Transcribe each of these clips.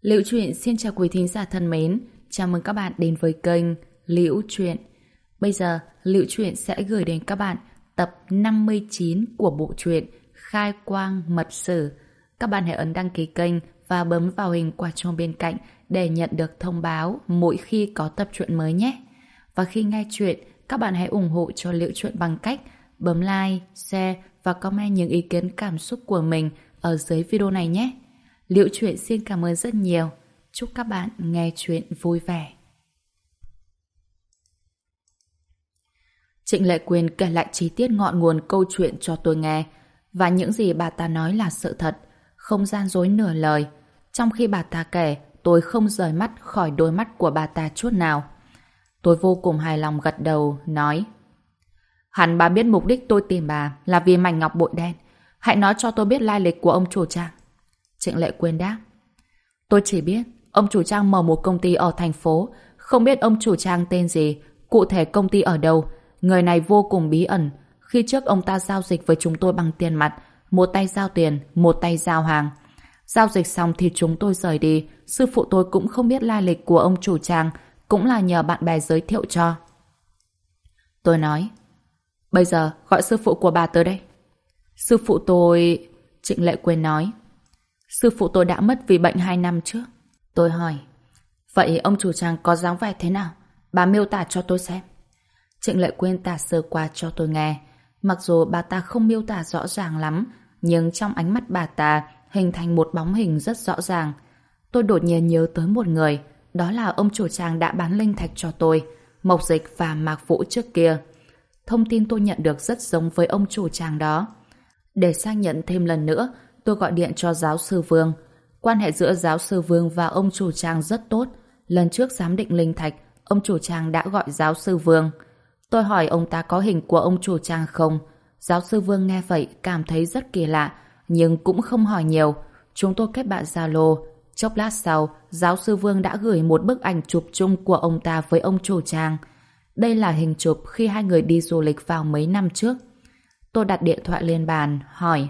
Liễu Chuyện xin chào quý thính giả thân mến, chào mừng các bạn đến với kênh Liễu Chuyện. Bây giờ, Liễu Chuyện sẽ gửi đến các bạn tập 59 của bộ truyện Khai Quang Mật Sử. Các bạn hãy ấn đăng ký kênh và bấm vào hình quả chuông bên cạnh để nhận được thông báo mỗi khi có tập truyện mới nhé. Và khi nghe chuyện, các bạn hãy ủng hộ cho Liễu Chuyện bằng cách bấm like, share và comment những ý kiến cảm xúc của mình ở dưới video này nhé. Liễu Chuyện xin cảm ơn rất nhiều. Chúc các bạn nghe chuyện vui vẻ. Trịnh Lệ Quyên kể lại chi tiết ngọn nguồn câu chuyện cho tôi nghe, và những gì bà ta nói là sự thật, không gian dối nửa lời. Trong khi bà ta kể, tôi không rời mắt khỏi đôi mắt của bà ta chút nào. Tôi vô cùng hài lòng gật đầu, nói: hẳn bà biết mục đích tôi tìm bà là vì mảnh ngọc bội đen. Hãy nói cho tôi biết lai lịch của ông chủ Trang. Trịnh Lệ Quyên đáp: tôi chỉ biết ông chủ Trang mở một công ty ở thành phố, không biết ông chủ Trang tên gì, cụ thể công ty ở đâu. Người này vô cùng bí ẩn. Khi trước ông ta giao dịch với chúng tôi bằng tiền mặt, một tay giao tiền, một tay giao hàng. Giao dịch xong thì chúng tôi rời đi. Sư phụ tôi cũng không biết lai lịch của ông chủ Trang, cũng là nhờ bạn bè giới thiệu cho. Tôi nói: bây giờ gọi sư phụ của bà tới đây. Sư phụ tôi... Trịnh Lệ Quyên nói: sư phụ tôi đã mất vì bệnh 2 năm trước. Tôi hỏi: vậy ông chủ Trang có dáng vẻ thế nào? Bà miêu tả cho tôi xem. Trịnh Lệ Quyên tả sơ qua cho tôi nghe. Mặc dù bà ta không miêu tả rõ ràng lắm, nhưng trong ánh mắt bà ta hình thành một bóng hình rất rõ ràng. Tôi đột nhiên nhớ tới một người, đó là ông chủ Trang đã bán linh thạch cho tôi, Mộc Dịch và Mạc Vũ trước kia. Thông tin tôi nhận được rất giống với ông chủ Trang đó. Để xác nhận thêm lần nữa, tôi gọi điện cho giáo sư Vương. Quan hệ giữa giáo sư Vương và ông chủ Trang rất tốt. Lần trước giám định linh thạch, ông chủ Trang đã gọi giáo sư Vương. Tôi hỏi ông ta có hình của ông chủ Trang không. Giáo sư Vương nghe vậy cảm thấy rất kỳ lạ, nhưng cũng không hỏi nhiều. Chúng tôi kết bạn Zalo. Chốc lát sau, giáo sư Vương đã gửi một bức ảnh chụp chung của ông ta với ông chủ Trang. Đây là hình chụp khi hai người đi du lịch vào mấy năm trước. Tôi đặt điện thoại lên bàn, hỏi: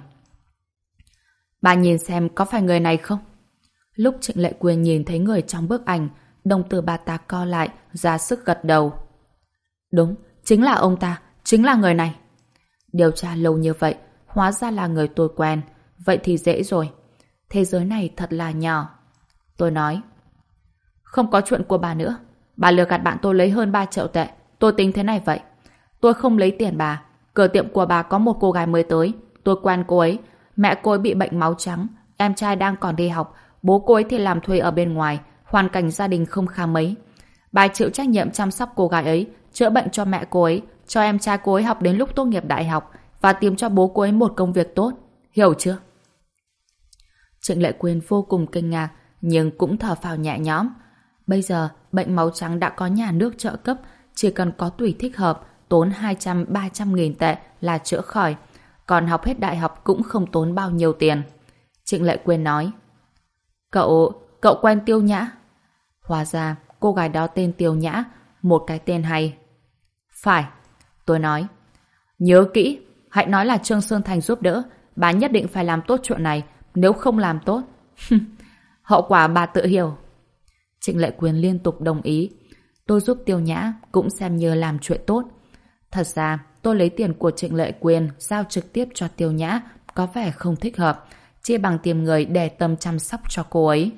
bà nhìn xem có phải người này không? Lúc Trịnh Lệ Quyên nhìn thấy người trong bức ảnh, đồng tử bà ta co lại, ra sức gật đầu. Đúng, chính là ông ta, chính là người này. Điều tra lâu như vậy, hóa ra là người tôi quen. Vậy thì dễ rồi. Thế giới này thật là nhỏ. Tôi nói: không có chuyện của bà nữa. Bà lừa gạt bạn tôi lấy hơn 3 triệu tệ. Tôi tính thế này vậy. Tôi không lấy tiền bà. Cửa tiệm của bà có một cô gái mới tới. Tôi quen cô ấy. Mẹ cô ấy bị bệnh máu trắng. Em trai đang còn đi học. Bố cô ấy thì làm thuê ở bên ngoài. Hoàn cảnh gia đình không khá mấy. Bà chịu trách nhiệm chăm sóc cô gái ấy, chữa bệnh cho mẹ cô ấy, cho em trai cô ấy học đến lúc tốt nghiệp đại học và tìm cho bố cô ấy một công việc tốt. Hiểu chưa? Trịnh Lệ Quyên vô cùng kinh ngạc, nhưng cũng thở phào nhẹ nhõm. Bây giờ, bệnh máu trắng đã có nhà nước trợ cấp, chỉ cần có tùy thích hợp, tốn 200-300 nghìn tệ là chữa khỏi. Còn học hết đại học cũng không tốn bao nhiêu tiền. Trịnh Lệ Quyên nói: Cậu quen Tiêu Nhã? Hóa ra, cô gái đó tên Tiêu Nhã, một cái tên hay. Phải, tôi nói. Nhớ kỹ, hãy nói là Trương Sơn Thành giúp đỡ, bà nhất định phải làm tốt chuyện này, nếu không làm tốt. Hậu quả bà tự hiểu. Trịnh Lệ Quyên liên tục đồng ý. Tôi giúp Tiêu Nhã cũng xem như làm chuyện tốt. Thật ra, tôi lấy tiền của Trịnh Lệ Quyên giao trực tiếp cho Tiêu Nhã có vẻ không thích hợp, chia bằng tìm người để tâm chăm sóc cho cô ấy.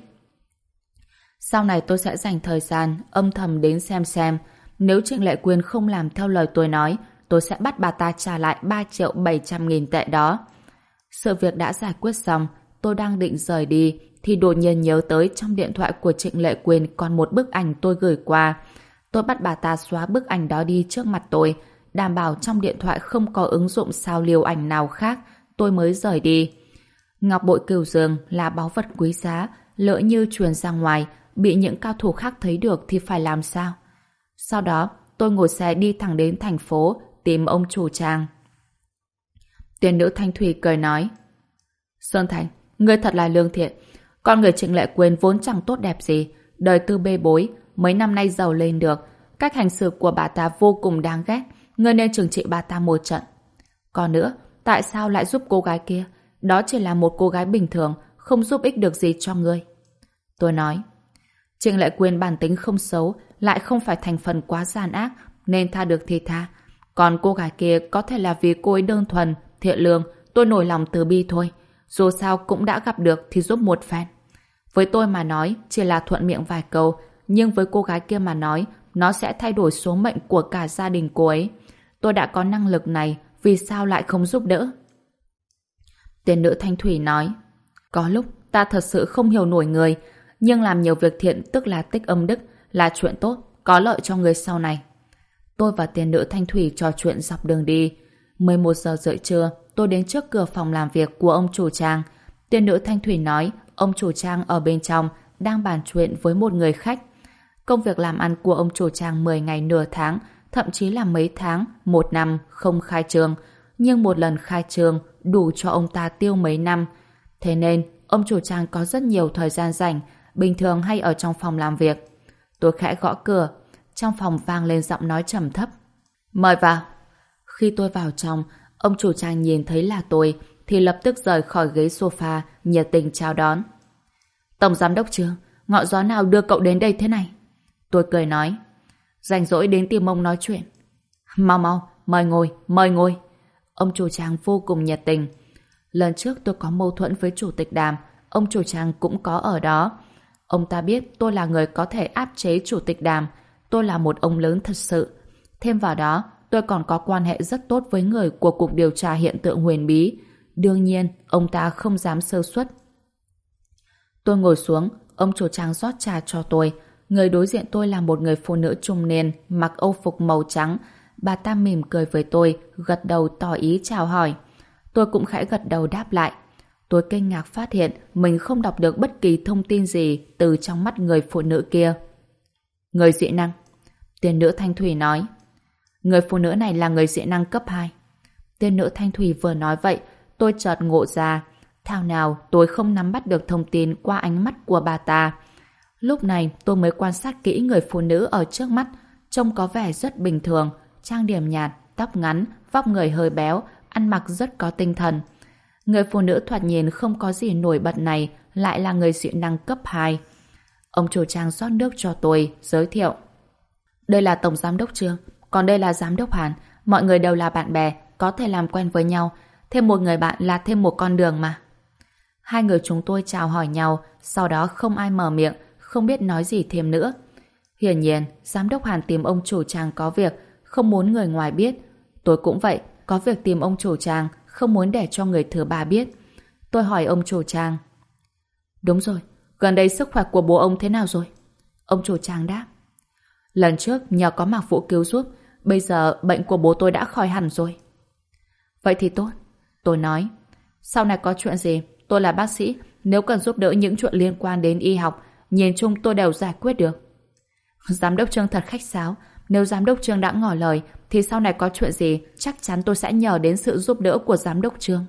Sau này tôi sẽ dành thời gian âm thầm đến xem. Nếu Trịnh Lệ Quyên không làm theo lời tôi nói, tôi sẽ bắt bà ta trả lại 3.700.000 tệ đó. Sự việc đã giải quyết xong, tôi đang định rời đi thì đột nhiên nhớ tới trong điện thoại của Trịnh Lệ Quyên còn một bức ảnh tôi gửi qua. Tôi bắt bà ta xóa bức ảnh đó đi trước mặt tôi, đảm bảo trong điện thoại không có ứng dụng sao lưu ảnh nào khác, tôi mới rời đi. Ngọc bội Cửu Dương là báu vật quý giá, lỡ như truyền ra ngoài bị những cao thủ khác thấy được thì phải làm sao? Sau đó, tôi ngồi xe đi thẳng đến thành phố tìm ông chủ Trang. Tiền nữ Thanh Thủy cười nói: Sơn Thành, ngươi thật là lương thiện. Con người Trịnh Lệ Quyên vốn chẳng tốt đẹp gì, đời tư bê bối, mấy năm nay giàu lên được. Cách hành xử của bà ta vô cùng đáng ghét, ngươi nên trừng trị bà ta một trận. Còn nữa, tại sao lại giúp cô gái kia? Đó chỉ là một cô gái bình thường, không giúp ích được gì cho ngươi. Tôi nói. Trịnh Lệ Quyên bản tính không xấu, lại không phải thành phần quá gian ác, nên tha được thì tha. Còn cô gái kia có thể là vì cô ấy đơn thuần, thiện lương, tôi nổi lòng từ bi thôi. Dù sao cũng đã gặp được thì giúp một phen. Với tôi mà nói chỉ là thuận miệng vài câu, nhưng với cô gái kia mà nói, nó sẽ thay đổi số mệnh của cả gia đình cô ấy. Tôi đã có năng lực này, vì sao lại không giúp đỡ? Tiên nữ Thanh Thủy nói, có lúc ta thật sự không hiểu nổi người, nhưng làm nhiều việc thiện tức là tích âm đức, là chuyện tốt, có lợi cho người sau này. Tôi và tiên nữ Thanh Thủy trò chuyện dọc đường đi. 11 giờ rưỡi trưa, tôi đến trước cửa phòng làm việc của ông chủ trang. Tiên nữ Thanh Thủy nói ông chủ trang ở bên trong đang bàn chuyện với một người khách. Công việc làm ăn của ông chủ trang 10 ngày nửa tháng, thậm chí là mấy tháng, một năm không khai trương. Nhưng một lần khai trương đủ cho ông ta tiêu mấy năm. Thế nên, ông chủ trang có rất nhiều thời gian rảnh, bình thường hay ở trong phòng làm việc. Tôi khẽ gõ cửa, trong phòng vang lên giọng nói trầm thấp. Mời vào. Khi tôi vào trong, ông chủ trang nhìn thấy là tôi, thì lập tức rời khỏi ghế sofa, nhiệt tình chào đón. Tổng giám đốc Trương, ngọn gió nào đưa cậu đến đây thế này? Tôi cười nói. Rảnh rỗi đến tìm ông nói chuyện. Mau mau, mời ngồi, mời ngồi. Ông chủ trang vô cùng nhiệt tình. Lần trước tôi có mâu thuẫn với chủ tịch Đàm, ông chủ trang cũng có ở đó. Ông ta biết tôi là người có thể áp chế chủ tịch Đàm. Tôi là một ông lớn thật sự. Thêm vào đó, tôi còn có quan hệ rất tốt với người của Cục Điều tra Hiện tượng Huyền Bí. Đương nhiên, ông ta không dám sơ suất. Tôi ngồi xuống, ông chủ trang rót trà cho tôi. Người đối diện tôi là một người phụ nữ trung niên, mặc âu phục màu trắng. Bà ta mỉm cười với tôi, gật đầu tỏ ý chào hỏi. Tôi cũng khẽ gật đầu đáp lại. Tôi kinh ngạc phát hiện mình không đọc được bất kỳ thông tin gì từ trong mắt người phụ nữ kia. Người dị năng. Tiên nữ Thanh Thủy nói. Người phụ nữ này là người dị năng cấp 2. Tiên nữ Thanh Thủy vừa nói vậy, tôi chợt ngộ ra. Thảo nào tôi không nắm bắt được thông tin qua ánh mắt của bà ta. Lúc này tôi mới quan sát kỹ người phụ nữ ở trước mắt, trông có vẻ rất bình thường, trang điểm nhạt, tóc ngắn, vóc người hơi béo, ăn mặc rất có tinh thần. Người phụ nữ thoạt nhìn không có gì nổi bật này lại là người dị năng cấp 2. Ông chủ trang rót nước cho tôi, giới thiệu. Đây là Tổng Giám đốc Trương, còn đây là Giám đốc Hàn. Mọi người đều là bạn bè, có thể làm quen với nhau. Thêm một người bạn là thêm một con đường mà. Hai người chúng tôi chào hỏi nhau, sau đó không ai mở miệng, không biết nói gì thêm nữa. Hiển nhiên, Giám đốc Hàn tìm ông chủ trang có việc, không muốn người ngoài biết. Tôi cũng vậy, có việc tìm ông chủ trang, không muốn để cho người thứ ba biết. Tôi hỏi ông chủ trang. Đúng rồi, gần đây sức khỏe của bố ông thế nào rồi? Ông chủ trang đáp. Lần trước nhờ có Mạc Vũ cứu giúp, bây giờ bệnh của bố tôi đã khỏi hẳn rồi. Vậy thì tốt. Tôi nói. Sau này có chuyện gì, tôi là bác sĩ, nếu cần giúp đỡ những chuyện liên quan đến y học, nhìn chung tôi đều giải quyết được. Giám đốc Trương thật khách sáo. Nếu Giám đốc Trương đã ngỏ lời, thì sau này có chuyện gì, chắc chắn tôi sẽ nhờ đến sự giúp đỡ của Giám đốc Trương.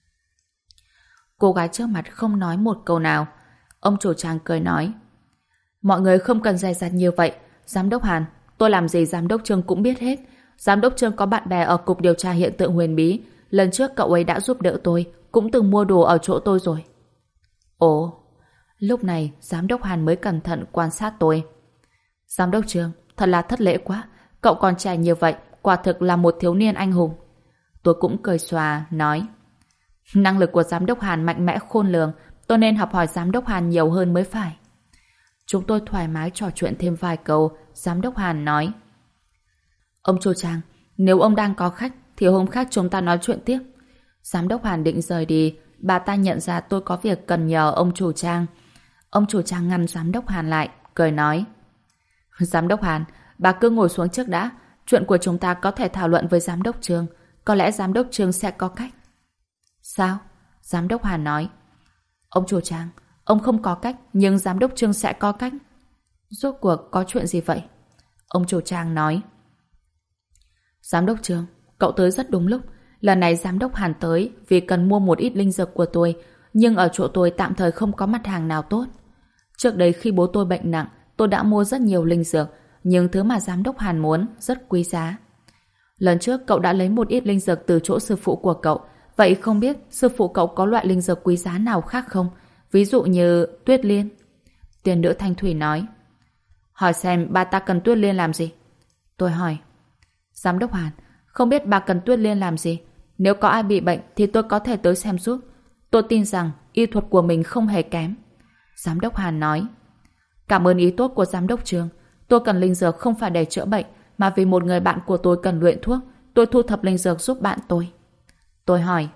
Cô gái trước mặt không nói một câu nào. Ông chủ trang cười nói. Mọi người không cần dè dặt như vậy. Giám đốc Hàn, tôi làm gì Giám đốc Trương cũng biết hết. Giám đốc Trương có bạn bè ở Cục Điều tra Hiện tượng Huyền Bí. Lần trước cậu ấy đã giúp đỡ tôi, cũng từng mua đồ ở chỗ tôi rồi. Ồ, lúc này Giám đốc Hàn mới cẩn thận quan sát tôi. Giám đốc Trương, thật là thất lễ quá. Cậu còn trẻ như vậy, quả thực là một thiếu niên anh hùng. Tôi cũng cười xòa, nói. Năng lực của Giám đốc Hàn mạnh mẽ khôn lường, tôi nên học hỏi Giám đốc Hàn nhiều hơn mới phải. Chúng tôi thoải mái trò chuyện thêm vài câu. Giám đốc Hàn nói. Ông chủ trang, nếu ông đang có khách, thì hôm khác chúng ta nói chuyện tiếp. Giám đốc Hàn định rời đi, bà ta nhận ra tôi có việc cần nhờ ông chủ trang. Ông chủ trang ngăn Giám đốc Hàn lại, cười nói. Giám đốc Hàn, bà cứ ngồi xuống trước đã. Chuyện của chúng ta có thể thảo luận với Giám đốc Trương. Có lẽ Giám đốc Trương sẽ có cách. Sao? Giám đốc Hàn nói. Ông chủ trang, ông không có cách, nhưng Giám đốc Trương sẽ có cách. Rốt cuộc có chuyện gì vậy? Ông chủ trang nói. Giám đốc Trương, cậu tới rất đúng lúc. Lần này Giám đốc Hàn tới vì cần mua một ít linh dược của tôi, nhưng ở chỗ tôi tạm thời không có mặt hàng nào tốt. Trước đây khi bố tôi bệnh nặng, tôi đã mua rất nhiều linh dược, nhưng thứ mà Giám đốc Hàn muốn rất quý giá. Lần trước cậu đã lấy một ít linh dược từ chỗ sư phụ của cậu, vậy không biết sư phụ cậu có loại linh dược quý giá nào khác không? Ví dụ như tuyết liên. Tiền nữ Thanh Thủy nói. Hỏi xem bà ta cần Tuyết Liên làm gì? Tôi hỏi. Giám đốc Hàn, không biết bà cần Tuyết Liên làm gì? Nếu có ai bị bệnh thì tôi có thể tới xem giúp. Tôi tin rằng y thuật của mình không hề kém. Giám đốc Hàn nói. Cảm ơn ý tốt của giám đốc Trương. Tôi cần linh dược không phải để chữa bệnh, mà vì một người bạn của tôi cần luyện thuốc, tôi thu thập linh dược giúp bạn tôi. Tôi hỏi.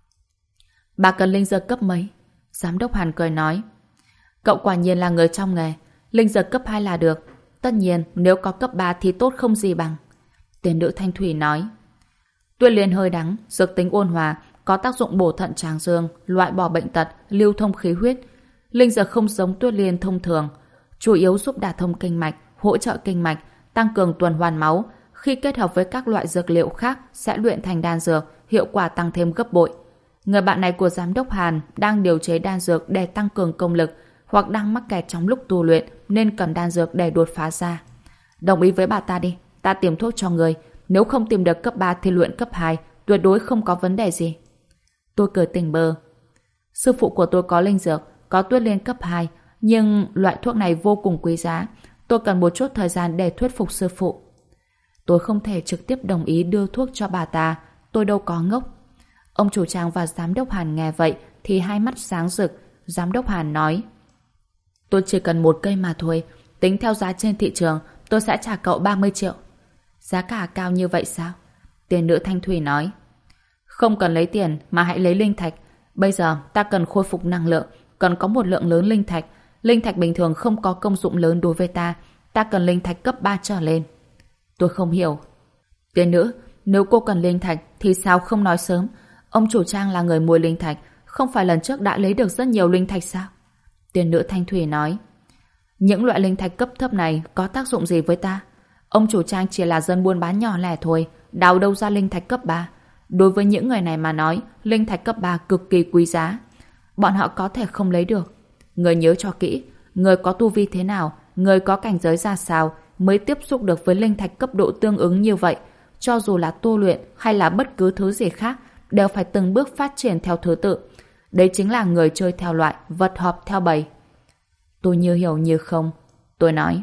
Bà cần linh dược cấp mấy? Giám đốc Hàn cười nói. Cậu quả nhiên là người trong nghề. Linh dược cấp 2 là được. Tất nhiên nếu có cấp 3 thì tốt không gì bằng. Tiền nữ Thanh Thủy nói. Tuyết Liên hơi đắng, dược tính ôn hòa, có tác dụng bổ thận tràng dương, loại bỏ bệnh tật, lưu thông khí huyết. Linh dược không giống Tuyết Liên thông thường, chủ yếu giúp đả thông kinh mạch, hỗ trợ kinh mạch, tăng cường tuần hoàn máu. Khi kết hợp với các loại dược liệu khác sẽ luyện thành đan dược, hiệu quả tăng thêm gấp bội. Người bạn này của giám đốc Hàn đang điều chế đan dược để tăng cường công lực, hoặc đang mắc kẹt trong lúc tu luyện nên cần đan dược để đột phá ra. Đồng ý với bà ta đi, ta tìm thuốc cho người. Nếu không tìm được cấp 3 thì luyện cấp 2, tuyệt đối không có vấn đề gì. Tôi cười tỉnh bơ. Sư phụ của tôi có linh dược, có Tuyết Liên cấp 2, nhưng loại thuốc này vô cùng quý giá. Tôi cần một chút thời gian để thuyết phục sư phụ. Tôi không thể trực tiếp đồng ý đưa thuốc cho bà ta, tôi đâu có ngốc. Ông chủ trang và giám đốc Hàn nghe vậy thì hai mắt sáng rực. Giám đốc Hàn nói. Tôi chỉ cần một cây mà thôi, tính theo giá trên thị trường, tôi sẽ trả cậu 30 triệu. Giá cả cao như vậy sao? Tiền nữ Thanh Thủy nói. Không cần lấy tiền mà hãy lấy linh thạch. Bây giờ ta cần khôi phục năng lượng, cần có một lượng lớn linh thạch. Linh thạch bình thường không có công dụng lớn đối với ta. Ta cần linh thạch cấp 3 trở lên. Tôi không hiểu. Tiền nữ, nếu cô cần linh thạch thì sao không nói sớm? Ông chủ trang là người mua linh thạch, không phải lần trước đã lấy được rất nhiều linh thạch sao? Tiền nữ Thanh Thủy nói. Những loại linh thạch cấp thấp này có tác dụng gì với ta? Ông chủ trang chỉ là dân buôn bán nhỏ lẻ thôi, đào đâu ra linh thạch cấp 3. Đối với những người này mà nói, linh thạch cấp 3 cực kỳ quý giá. Bọn họ có thể không lấy được. Người nhớ cho kỹ, người có tu vi thế nào, người có cảnh giới ra sao mới tiếp xúc được với linh thạch cấp độ tương ứng như vậy. Cho dù là tu luyện hay là bất cứ thứ gì khác, đều phải từng bước phát triển theo thứ tự. Đấy chính là người chơi theo loại, vật họp theo bầy. Tôi như hiểu như không. Tôi nói.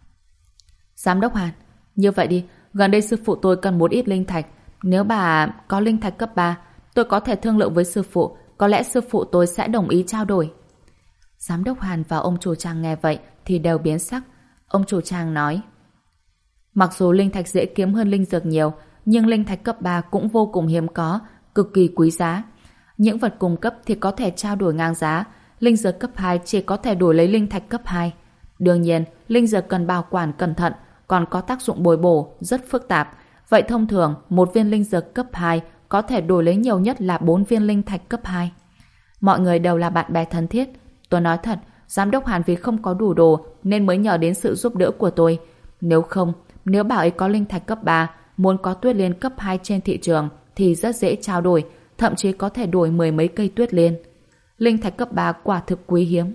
Giám đốc Hàn, như vậy đi, gần đây sư phụ tôi cần một ít linh thạch. Nếu bà có linh thạch cấp 3, tôi có thể thương lượng với sư phụ, có lẽ sư phụ tôi sẽ đồng ý trao đổi. Giám đốc Hàn và ông chủ trang nghe vậy thì đều biến sắc. Ông chủ trang nói. Mặc dù linh thạch dễ kiếm hơn linh dược nhiều, nhưng linh thạch cấp 3 cũng vô cùng hiếm có, cực kỳ quý giá. Những vật cung cấp thì có thể trao đổi ngang giá, linh dược cấp 2 chỉ có thể đổi lấy linh thạch cấp 2. Đương nhiên, linh dược cần bảo quản cẩn thận, còn có tác dụng bồi bổ, rất phức tạp. Vậy thông thường, một viên linh dược cấp 2 có thể đổi lấy nhiều nhất là 4 viên linh thạch cấp 2. Mọi người đều là bạn bè thân thiết. Tôi nói thật, giám đốc Hàn vì không có đủ đồ nên mới nhờ đến sự giúp đỡ của tôi. Nếu không, nếu bảo ấy có linh thạch cấp 3, muốn có Tuyết Liên cấp 2 trên thị trường thì rất dễ trao đổi, thậm chí có thể đổi 10 mấy cây Tuyết Liên. Linh thạch cấp 3 quả thực quý hiếm.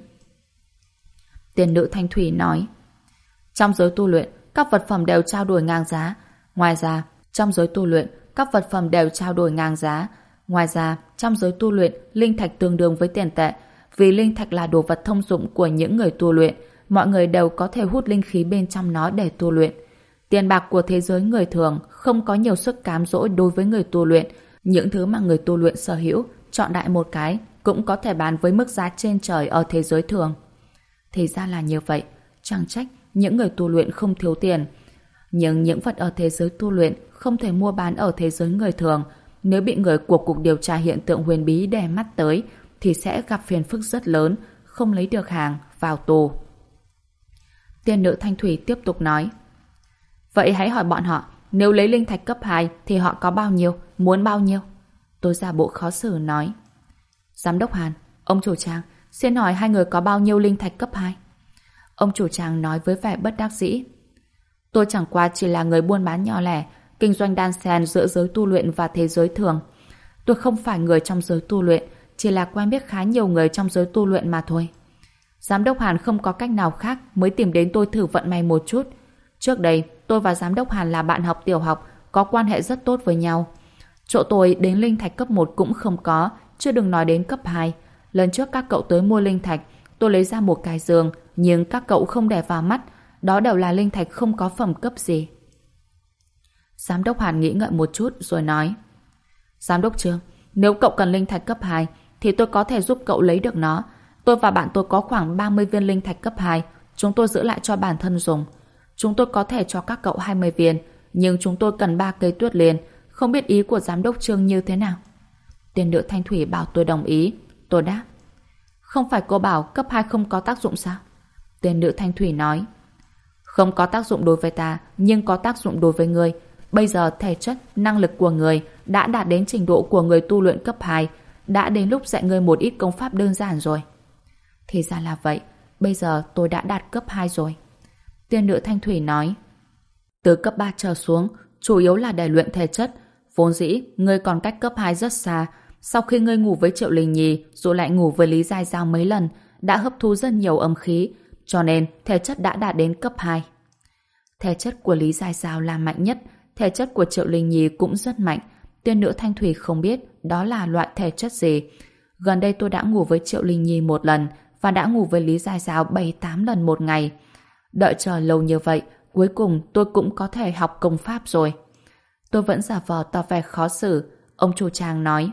Tiền nữ Thanh Thủy nói. Trong giới tu luyện, các vật phẩm đều trao đổi ngang giá. Ngoài ra, trong giới tu luyện, các vật phẩm đều trao đổi ngang giá. Ngoài ra, trong giới tu luyện, linh thạch tương đương với tiền tệ. Vì linh thạch là đồ vật thông dụng của những người tu luyện, mọi người đều có thể hút linh khí bên trong nó để tu luyện. Tiền bạc của thế giới người thường không có nhiều sức cám dỗ đối với người tu luyện. Những thứ mà người tu luyện sở hữu, chọn đại một cái, cũng có thể bán với mức giá trên trời ở thế giới thường. Thì ra là như vậy, chẳng trách những người tu luyện không thiếu tiền. Nhưng những vật ở thế giới tu luyện không thể mua bán ở thế giới người thường. Nếu bị người của Cục Điều tra Hiện tượng Huyền Bí đè mắt tới, thì sẽ gặp phiền phức rất lớn, không lấy được hàng, vào tù. Tiên nữ Thanh Thủy tiếp tục nói. Vậy hãy hỏi bọn họ, nếu lấy linh thạch cấp 2 thì họ có bao nhiêu, muốn bao nhiêu? Tôi giả bộ khó xử nói. Giám đốc Hàn, ông chủ trang, xin hỏi hai người có bao nhiêu linh thạch cấp 2? Ông chủ trang nói với vẻ bất đắc dĩ. Tôi chẳng qua chỉ là người buôn bán nhỏ lẻ, kinh doanh đan xen giữa giới tu luyện và thế giới thường. Tôi không phải người trong giới tu luyện, chỉ là quen biết khá nhiều người trong giới tu luyện mà thôi. Giám đốc Hàn không có cách nào khác mới tìm đến tôi thử vận may một chút. Trước đây, tôi và giám đốc Hàn là bạn học tiểu học, có quan hệ rất tốt với nhau. Chỗ tôi đến linh thạch cấp 1 cũng không có, chưa đừng nói đến cấp 2. Lần trước các cậu tới mua linh thạch, tôi lấy ra một cái giường, nhưng các cậu không để vào mắt, đó đều là linh thạch không có phẩm cấp gì. Giám đốc Hàn nghĩ ngợi một chút rồi nói: Giám đốc Trương, nếu cậu cần linh thạch cấp 2 thì tôi có thể giúp cậu lấy được nó. Tôi và bạn tôi có khoảng 30 viên linh thạch cấp 2, chúng tôi giữ lại cho bản thân dùng. Chúng tôi có thể cho các cậu 20 viên, nhưng chúng tôi cần 3 cây tuyết liên, không biết ý của giám đốc Trương như thế nào. Tiên nữ Thanh Thủy bảo tôi đồng ý. Tôi đáp: Không phải cô bảo cấp 2 không có tác dụng sao? Tiên nữ Thanh Thủy nói: Không có tác dụng đối với ta, nhưng có tác dụng đối với người. Bây giờ thể chất, năng lực của người đã đạt đến trình độ của người tu luyện cấp 2, đã đến lúc dạy người một ít công pháp đơn giản rồi. Thì ra là vậy, bây giờ tôi đã đạt cấp 2 rồi. Tiên nữ Thanh Thủy nói: Từ cấp 3 trở xuống, chủ yếu là để luyện thể chất. Vốn dĩ, ngươi còn cách cấp 2 rất xa. Sau khi ngươi ngủ với Triệu Linh Nhi, rồi lại ngủ với Lý Giai Giao mấy lần, đã hấp thu rất nhiều âm khí, cho nên thể chất đã đạt đến cấp 2. Thể chất của Lý Giai Giao là mạnh nhất, thể chất của Triệu Linh Nhi cũng rất mạnh. Tiên nữ Thanh Thủy không biết đó là loại thể chất gì. Gần đây tôi đã ngủ với Triệu Linh Nhi một lần và đã ngủ với Lý Giai Giao 7-8 lần một ngày. Đợi chờ lâu như vậy, cuối cùng tôi cũng có thể học công pháp rồi. Tôi vẫn giả vờ tỏ vẻ khó xử. Ông chủ Trang nói: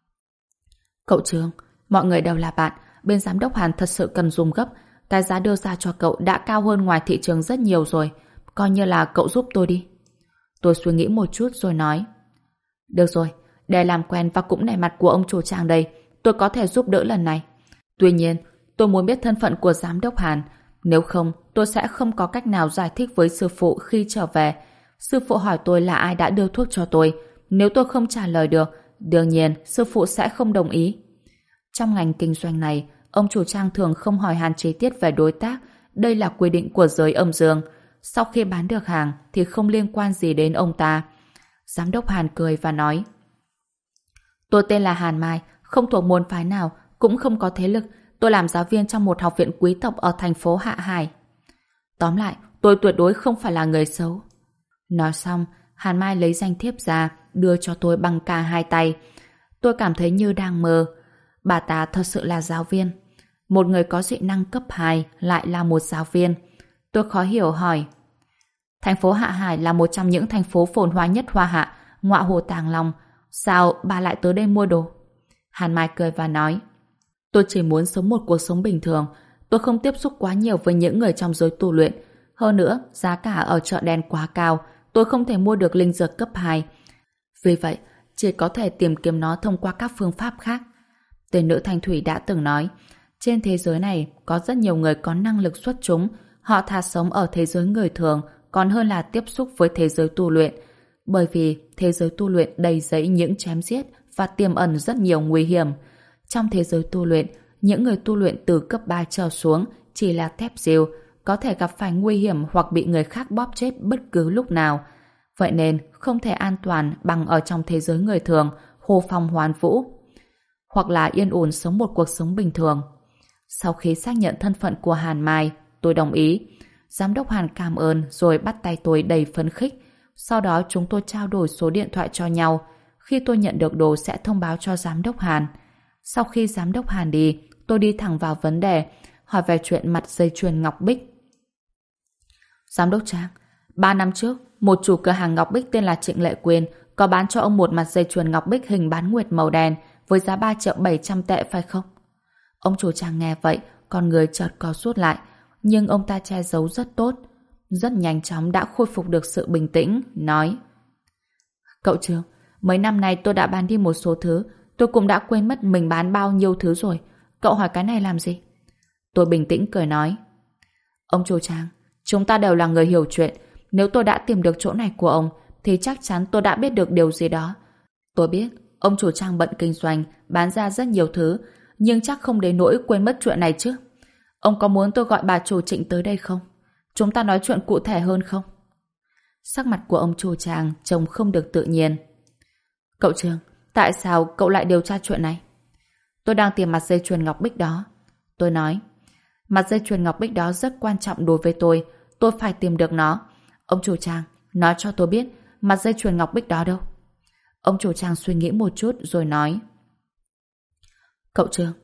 Cậu Trương, mọi người đều là bạn, bên giám đốc Hàn thật sự cần dùng gấp. Cái giá đưa ra cho cậu đã cao hơn ngoài thị trường rất nhiều rồi. Coi như là cậu giúp tôi đi. Tôi suy nghĩ một chút rồi nói: Được rồi, để làm quen và cũng nể mặt của ông chủ Trang đây, tôi có thể giúp đỡ lần này. Tuy nhiên, tôi muốn biết thân phận của giám đốc Hàn. Nếu không, tôi sẽ không có cách nào giải thích với sư phụ khi trở về. Sư phụ hỏi tôi là ai đã đưa thuốc cho tôi. Nếu tôi không trả lời được, đương nhiên sư phụ sẽ không đồng ý. Trong ngành kinh doanh này, ông chủ Trang thường không hỏi han chi tiết về đối tác. Đây là quy định của giới âm dương. Sau khi bán được hàng thì không liên quan gì đến ông ta. Giám đốc Hàn cười và nói: Tôi tên là Hàn Mai, không thuộc môn phái nào, cũng không có thế lực. Tôi làm giáo viên trong một học viện quý tộc ở thành phố Hạ Hải. Tóm lại, tôi tuyệt đối không phải là người xấu. Nói xong, Hàn Mai lấy danh thiếp ra, đưa cho tôi bằng cả hai tay. Tôi cảm thấy như đang mơ. Bà ta thật sự là giáo viên. Một người có dị năng cấp 2 lại là một giáo viên. Tôi khó hiểu hỏi: Thành phố Hạ Hải là một trong những thành phố phồn hoa nhất Hoa Hạ, ngọa hồ Tàng Long. Sao bà lại tới đây mua đồ? Hàn Mai cười và nói: Tôi chỉ muốn sống một cuộc sống bình thường. Tôi không tiếp xúc quá nhiều với những người trong giới tu luyện. Hơn nữa, giá cả ở chợ đen quá cao. Tôi không thể mua được linh dược cấp 2. Vì vậy, chỉ có thể tìm kiếm nó thông qua các phương pháp khác. Tên nữ Thanh Thủy đã từng nói, trên thế giới này có rất nhiều người có năng lực xuất chúng. Họ thà sống ở thế giới người thường còn hơn là tiếp xúc với thế giới tu luyện. Bởi vì thế giới tu luyện đầy dẫy những chém giết và tiềm ẩn rất nhiều nguy hiểm. Trong thế giới tu luyện, những người tu luyện từ cấp 3 trở xuống chỉ là thép diêu, có thể gặp phải nguy hiểm hoặc bị người khác bóp chết bất cứ lúc nào. Vậy nên không thể an toàn bằng ở trong thế giới người thường, hồ phong hoán vũ, hoặc là yên ổn sống một cuộc sống bình thường. Sau khi xác nhận thân phận của Hàn Mai, tôi đồng ý. Giám đốc Hàn cảm ơn rồi bắt tay tôi đầy phấn khích. Sau đó chúng tôi trao đổi số điện thoại cho nhau. Khi tôi nhận được đồ sẽ thông báo cho giám đốc Hàn. Sau khi giám đốc Hàn đi, tôi đi thẳng vào vấn đề, hỏi về chuyện mặt dây chuyền ngọc bích. Giám đốc Trang, 3 năm trước, một chủ cửa hàng ngọc bích tên là Trịnh Lệ Quyên có bán cho ông một mặt dây chuyền ngọc bích hình bán nguyệt màu đen với giá 3.700.000 tệ phải không? Ông chủ Trang nghe vậy, con người chợt co rút lại, nhưng ông ta che giấu rất tốt. Rất nhanh chóng đã khôi phục được sự bình tĩnh, nói: Cậu Trương, mấy năm nay tôi đã bán đi một số thứ, tôi cũng đã quên mất mình bán bao nhiêu thứ rồi. Cậu hỏi cái này làm gì? Tôi bình tĩnh cười nói: Ông chủ Trang, chúng ta đều là người hiểu chuyện. Nếu tôi đã tìm được chỗ này của ông thì chắc chắn tôi đã biết được điều gì đó. Tôi biết ông chủ Trang bận kinh doanh, bán ra rất nhiều thứ, nhưng chắc không đến nỗi quên mất chuyện này chứ. Ông có muốn tôi gọi bà chủ Trịnh tới đây không? Chúng ta nói chuyện cụ thể hơn không? Sắc mặt của ông chủ Trang trông không được tự nhiên. Cậu Trương, tại sao cậu lại điều tra chuyện này? Tôi đang tìm mặt dây chuyền ngọc bích đó. Tôi nói: Mặt dây chuyền ngọc bích đó rất quan trọng đối với tôi phải tìm được nó. Ông chủ Trang, nói cho tôi biết mặt dây chuyền ngọc bích đó đâu? Ông chủ Trang suy nghĩ một chút rồi nói: Cậu Trương,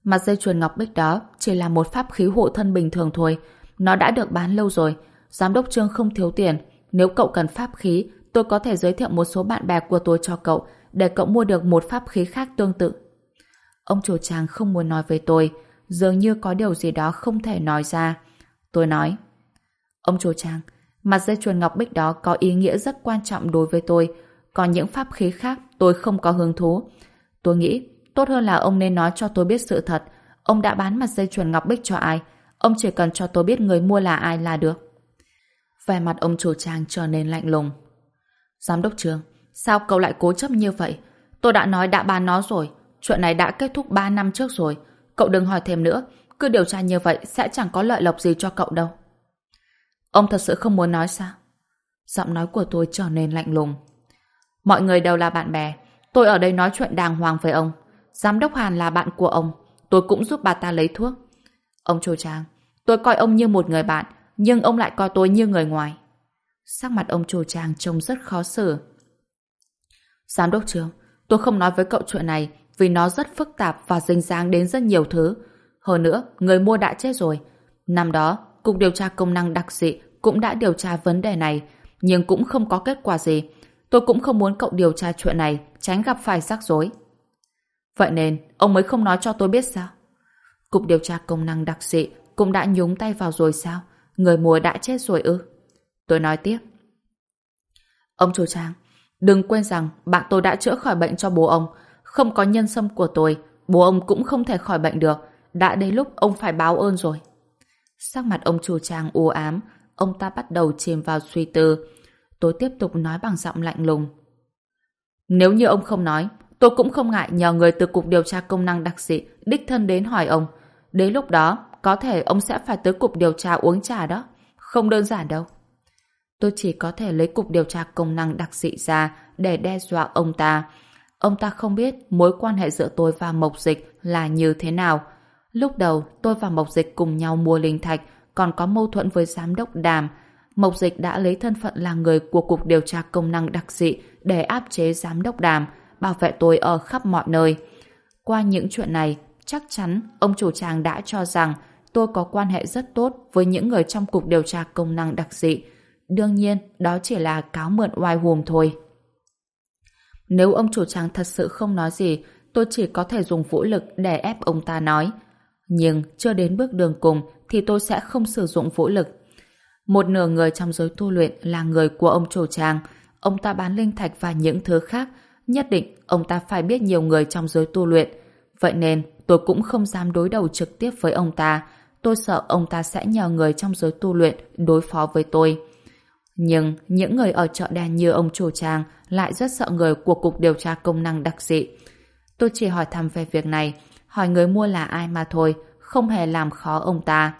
Mặt dây chuyền ngọc bích đó chỉ là một pháp khí hộ thân bình thường thôi. Nó đã được bán lâu rồi. Giám đốc Trương không thiếu tiền. Nếu cậu cần pháp khí, tôi có thể giới thiệu một số bạn bè của tôi cho cậu, để cậu mua được một pháp khí khác tương tự. Ông chủ Trang không muốn nói với tôi, dường như có điều gì đó không thể nói ra. Tôi nói, ông chủ Trang, mặt dây chuyền ngọc bích đó có ý nghĩa rất quan trọng đối với tôi, còn những pháp khí khác tôi không có hứng thú. Tôi nghĩ tốt hơn là ông nên nói cho tôi biết sự thật. Ông đã bán mặt dây chuyền ngọc bích cho ai? Ông chỉ cần cho tôi biết người mua là ai là được. Vẻ mặt ông chủ Trang trở nên lạnh lùng. Giám đốc Trương, sao cậu lại cố chấp như vậy? Tôi đã nói đã bán nó rồi. Chuyện này đã kết thúc 3 năm trước rồi. Cậu đừng hỏi thêm nữa. Cứ điều tra như vậy sẽ chẳng có lợi lộc gì cho cậu đâu. Ông thật sự không muốn nói sao? Giọng nói của tôi trở nên lạnh lùng. Mọi người đều là bạn bè. Tôi ở đây nói chuyện đàng hoàng với ông. Giám đốc Hàn là bạn của ông. Tôi cũng giúp bà ta lấy thuốc. Ông chủ Trang, tôi coi ông như một người bạn, nhưng ông lại coi tôi như người ngoài. Sắc mặt ông chủ Trang trông rất khó xử. Giám đốc Trương, tôi không nói với cậu chuyện này vì nó rất phức tạp và dính dáng đến rất nhiều thứ. Hơn nữa, người mua đã chết rồi. Năm đó, Cục Điều tra Công năng Đặc dị cũng đã điều tra vấn đề này, nhưng cũng không có kết quả gì. Tôi cũng không muốn cậu điều tra chuyện này, tránh gặp phải rắc rối. Vậy nên, ông mới không nói cho tôi biết sao? Cục Điều tra Công năng Đặc dị cũng đã nhúng tay vào rồi sao? Người mua đã chết rồi ư? Tôi nói tiếp. Ông chủ Trang, đừng quên rằng bạn tôi đã chữa khỏi bệnh cho bố ông. Không có nhân sâm của tôi, bố ông cũng không thể khỏi bệnh được. Đã đến lúc ông phải báo ơn rồi. Sắc mặt ông chủ Trang u ám, ông ta bắt đầu chìm vào suy tư. Tôi tiếp tục nói bằng giọng lạnh lùng. Nếu như ông không nói, tôi cũng không ngại nhờ người từ Cục Điều tra Công năng Đặc dị đích thân đến hỏi ông. Đến lúc đó, có thể ông sẽ phải tới Cục Điều tra uống trà đó. Không đơn giản đâu. Tôi chỉ có thể lấy Cục Điều tra Công năng Đặc dị ra để đe dọa ông ta. Ông ta không biết mối quan hệ giữa tôi và Mộc Dịch là như thế nào. Lúc đầu, tôi và Mộc Dịch cùng nhau mua linh thạch, còn có mâu thuẫn với giám đốc Đàm. Mộc Dịch đã lấy thân phận là người của Cục Điều tra Công năng Đặc dị để áp chế giám đốc Đàm, bảo vệ tôi ở khắp mọi nơi. Qua những chuyện này, chắc chắn ông chủ Trang đã cho rằng tôi có quan hệ rất tốt với những người trong Cục Điều tra Công năng Đặc dị. Đương nhiên, đó chỉ là cáo mượn oai hùm thôi. Nếu ông chủ Trang thật sự không nói gì, tôi chỉ có thể dùng vũ lực để ép ông ta nói. Nhưng chưa đến bước đường cùng thì tôi sẽ không sử dụng vũ lực. Một nửa người trong giới tu luyện là người của ông chủ Trang. Ông ta bán linh thạch và những thứ khác. Nhất định ông ta phải biết nhiều người trong giới tu luyện. Vậy nên tôi cũng không dám đối đầu trực tiếp với ông ta. Tôi sợ ông ta sẽ nhờ người trong giới tu luyện đối phó với tôi. Nhưng những người ở chợ đen như ông chủ Trang lại rất sợ người của Cục Điều tra Công năng Đặc dị. Tôi chỉ hỏi thăm về việc này, hỏi người mua là ai mà thôi, không hề làm khó ông ta.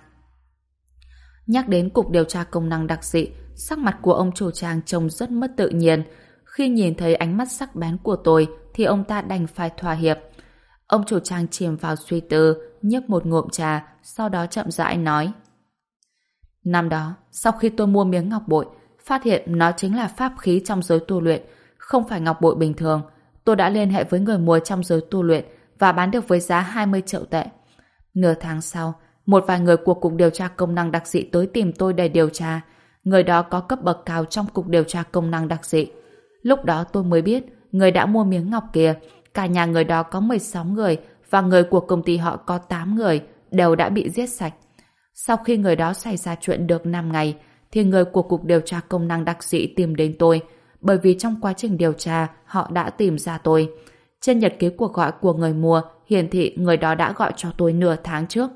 Nhắc đến Cục Điều tra Công năng Đặc dị, sắc mặt của ông chủ Trang trông rất mất tự nhiên. Khi nhìn thấy ánh mắt sắc bén của tôi thì ông ta đành phải thỏa hiệp. Ông chủ Trang chìm vào suy tư, nhấp một ngụm trà, sau đó chậm rãi nói. Năm đó, sau khi tôi mua miếng ngọc bội, phát hiện nó chính là pháp khí trong giới tu luyện, không phải ngọc bội bình thường. Tôi đã liên hệ với người mua trong giới tu luyện và bán được với giá 20 triệu tệ. Nửa tháng sau, một vài người của Cục Điều tra Công năng Đặc dị tới tìm tôi để điều tra. Người đó có cấp bậc cao trong Cục Điều tra Công năng Đặc dị. Lúc đó tôi mới biết, người đã mua miếng ngọc kia, cả nhà người đó có 16 người và người của công ty họ có 8 người, đều đã bị giết sạch. Sau khi người đó xảy ra chuyện được 5 ngày, thì người của Cục Điều tra Công năng Đặc dị tìm đến tôi, bởi vì trong quá trình điều tra, họ đã tìm ra tôi. Trên nhật ký cuộc gọi của người mua, hiển thị người đó đã gọi cho tôi nửa tháng trước.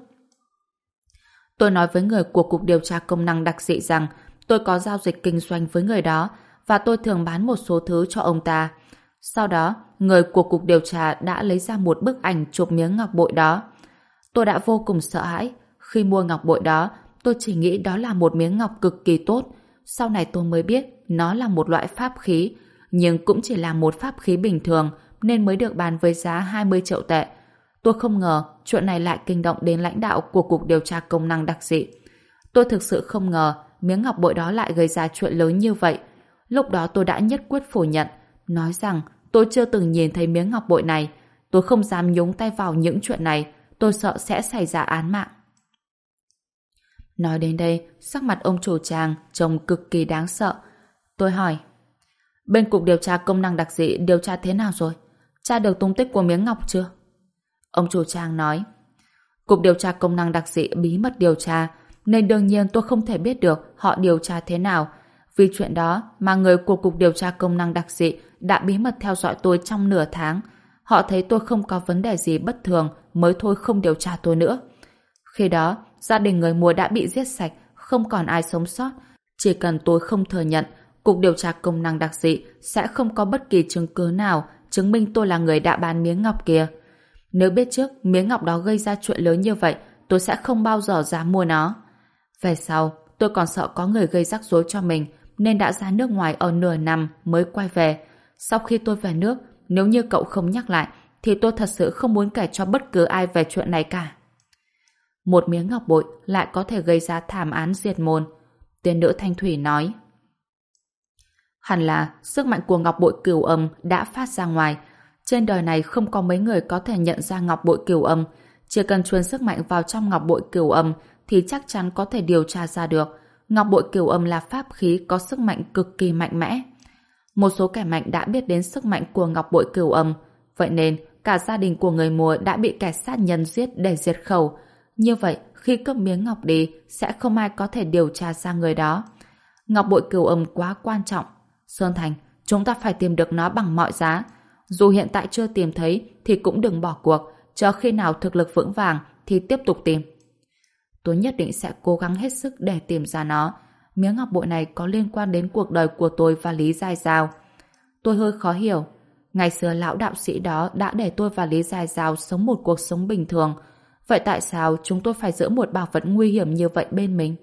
Tôi nói với người của Cục Điều tra Công năng Đặc dị rằng tôi có giao dịch kinh doanh với người đó và tôi thường bán một số thứ cho ông ta. Sau đó, người của Cục Điều tra đã lấy ra một bức ảnh chụp miếng ngọc bội đó. Tôi đã vô cùng sợ hãi. Khi mua ngọc bội đó, tôi chỉ nghĩ đó là một miếng ngọc cực kỳ tốt. Sau này tôi mới biết nó là một loại pháp khí, nhưng cũng chỉ là một pháp khí bình thường nên mới được bán với giá 20 triệu tệ. Tôi không ngờ chuyện này lại kinh động đến lãnh đạo của Cục Điều tra Công năng Đặc dị. Tôi thực sự không ngờ miếng ngọc bội đó lại gây ra chuyện lớn như vậy. Lúc đó tôi đã nhất quyết phủ nhận, nói rằng tôi chưa từng nhìn thấy miếng ngọc bội này. Tôi không dám nhúng tay vào những chuyện này. tôi sợ sẽ xảy ra án mạng. Nói đến đây, sắc mặt ông chủ Trang trông cực kỳ đáng sợ. Tôi hỏi, bên cục điều tra công năng đặc dị điều tra thế nào rồi? Tra được tung tích của miếng ngọc chưa? Ông chủ Trang nói, cục điều tra công năng đặc dị bí mật điều tra, nên đương nhiên tôi không thể biết được họ điều tra thế nào. Vì chuyện đó mà người của cục điều tra công năng đặc dị đã bí mật theo dõi tôi trong nửa tháng. Họ thấy tôi không có vấn đề gì bất thường mới thôi không điều tra tôi nữa. Khi đó, gia đình người mua đã bị giết sạch, không còn ai sống sót. Chỉ cần tôi không thừa nhận, cục điều tra công năng đặc dị sẽ không có bất kỳ chứng cứ nào chứng minh tôi là người đã bán miếng ngọc kia. Nếu biết trước miếng ngọc đó gây ra chuyện lớn như vậy, tôi sẽ không bao giờ dám mua nó. Về sau, tôi còn sợ có người gây rắc rối cho mình, nên đã ra nước ngoài ở nửa năm mới quay về. Sau khi tôi về nước, nếu như cậu không nhắc lại, thì tôi thật sự không muốn kể cho bất cứ ai về chuyện này cả. Một miếng ngọc bội lại có thể gây ra thảm án diệt môn. Tiên nữ Thanh Thủy nói. Hẳn là sức mạnh của ngọc bội cửu âm đã phát ra ngoài. Trên đời này không có mấy người có thể nhận ra ngọc bội cửu âm. Chỉ cần truyền sức mạnh vào trong ngọc bội cửu âm thì chắc chắn có thể điều tra ra được. Ngọc bội cửu âm là pháp khí có sức mạnh cực kỳ mạnh mẽ. Một số kẻ mạnh đã biết đến sức mạnh của ngọc bội cửu âm. Vậy nên cả gia đình của người mua đã bị kẻ sát nhân giết để diệt khẩu. Như vậy, khi cướp miếng ngọc đi, sẽ không ai có thể điều tra ra người đó. Ngọc bội cửu âm quá quan trọng. Sơn Thành, chúng ta phải tìm được nó bằng mọi giá. Dù hiện tại chưa tìm thấy, thì cũng đừng bỏ cuộc. Chờ khi nào thực lực vững vàng, thì tiếp tục tìm. Tôi nhất định sẽ cố gắng hết sức để tìm ra nó. Miếng ngọc bội này có liên quan đến cuộc đời của tôi và Lý Giai Giao. Tôi hơi khó hiểu. Ngày xưa lão đạo sĩ đó đã để tôi và Lý Giai Giao sống một cuộc sống bình thường. Vậy tại sao chúng tôi phải giữ một bảo vật nguy hiểm như vậy bên mình?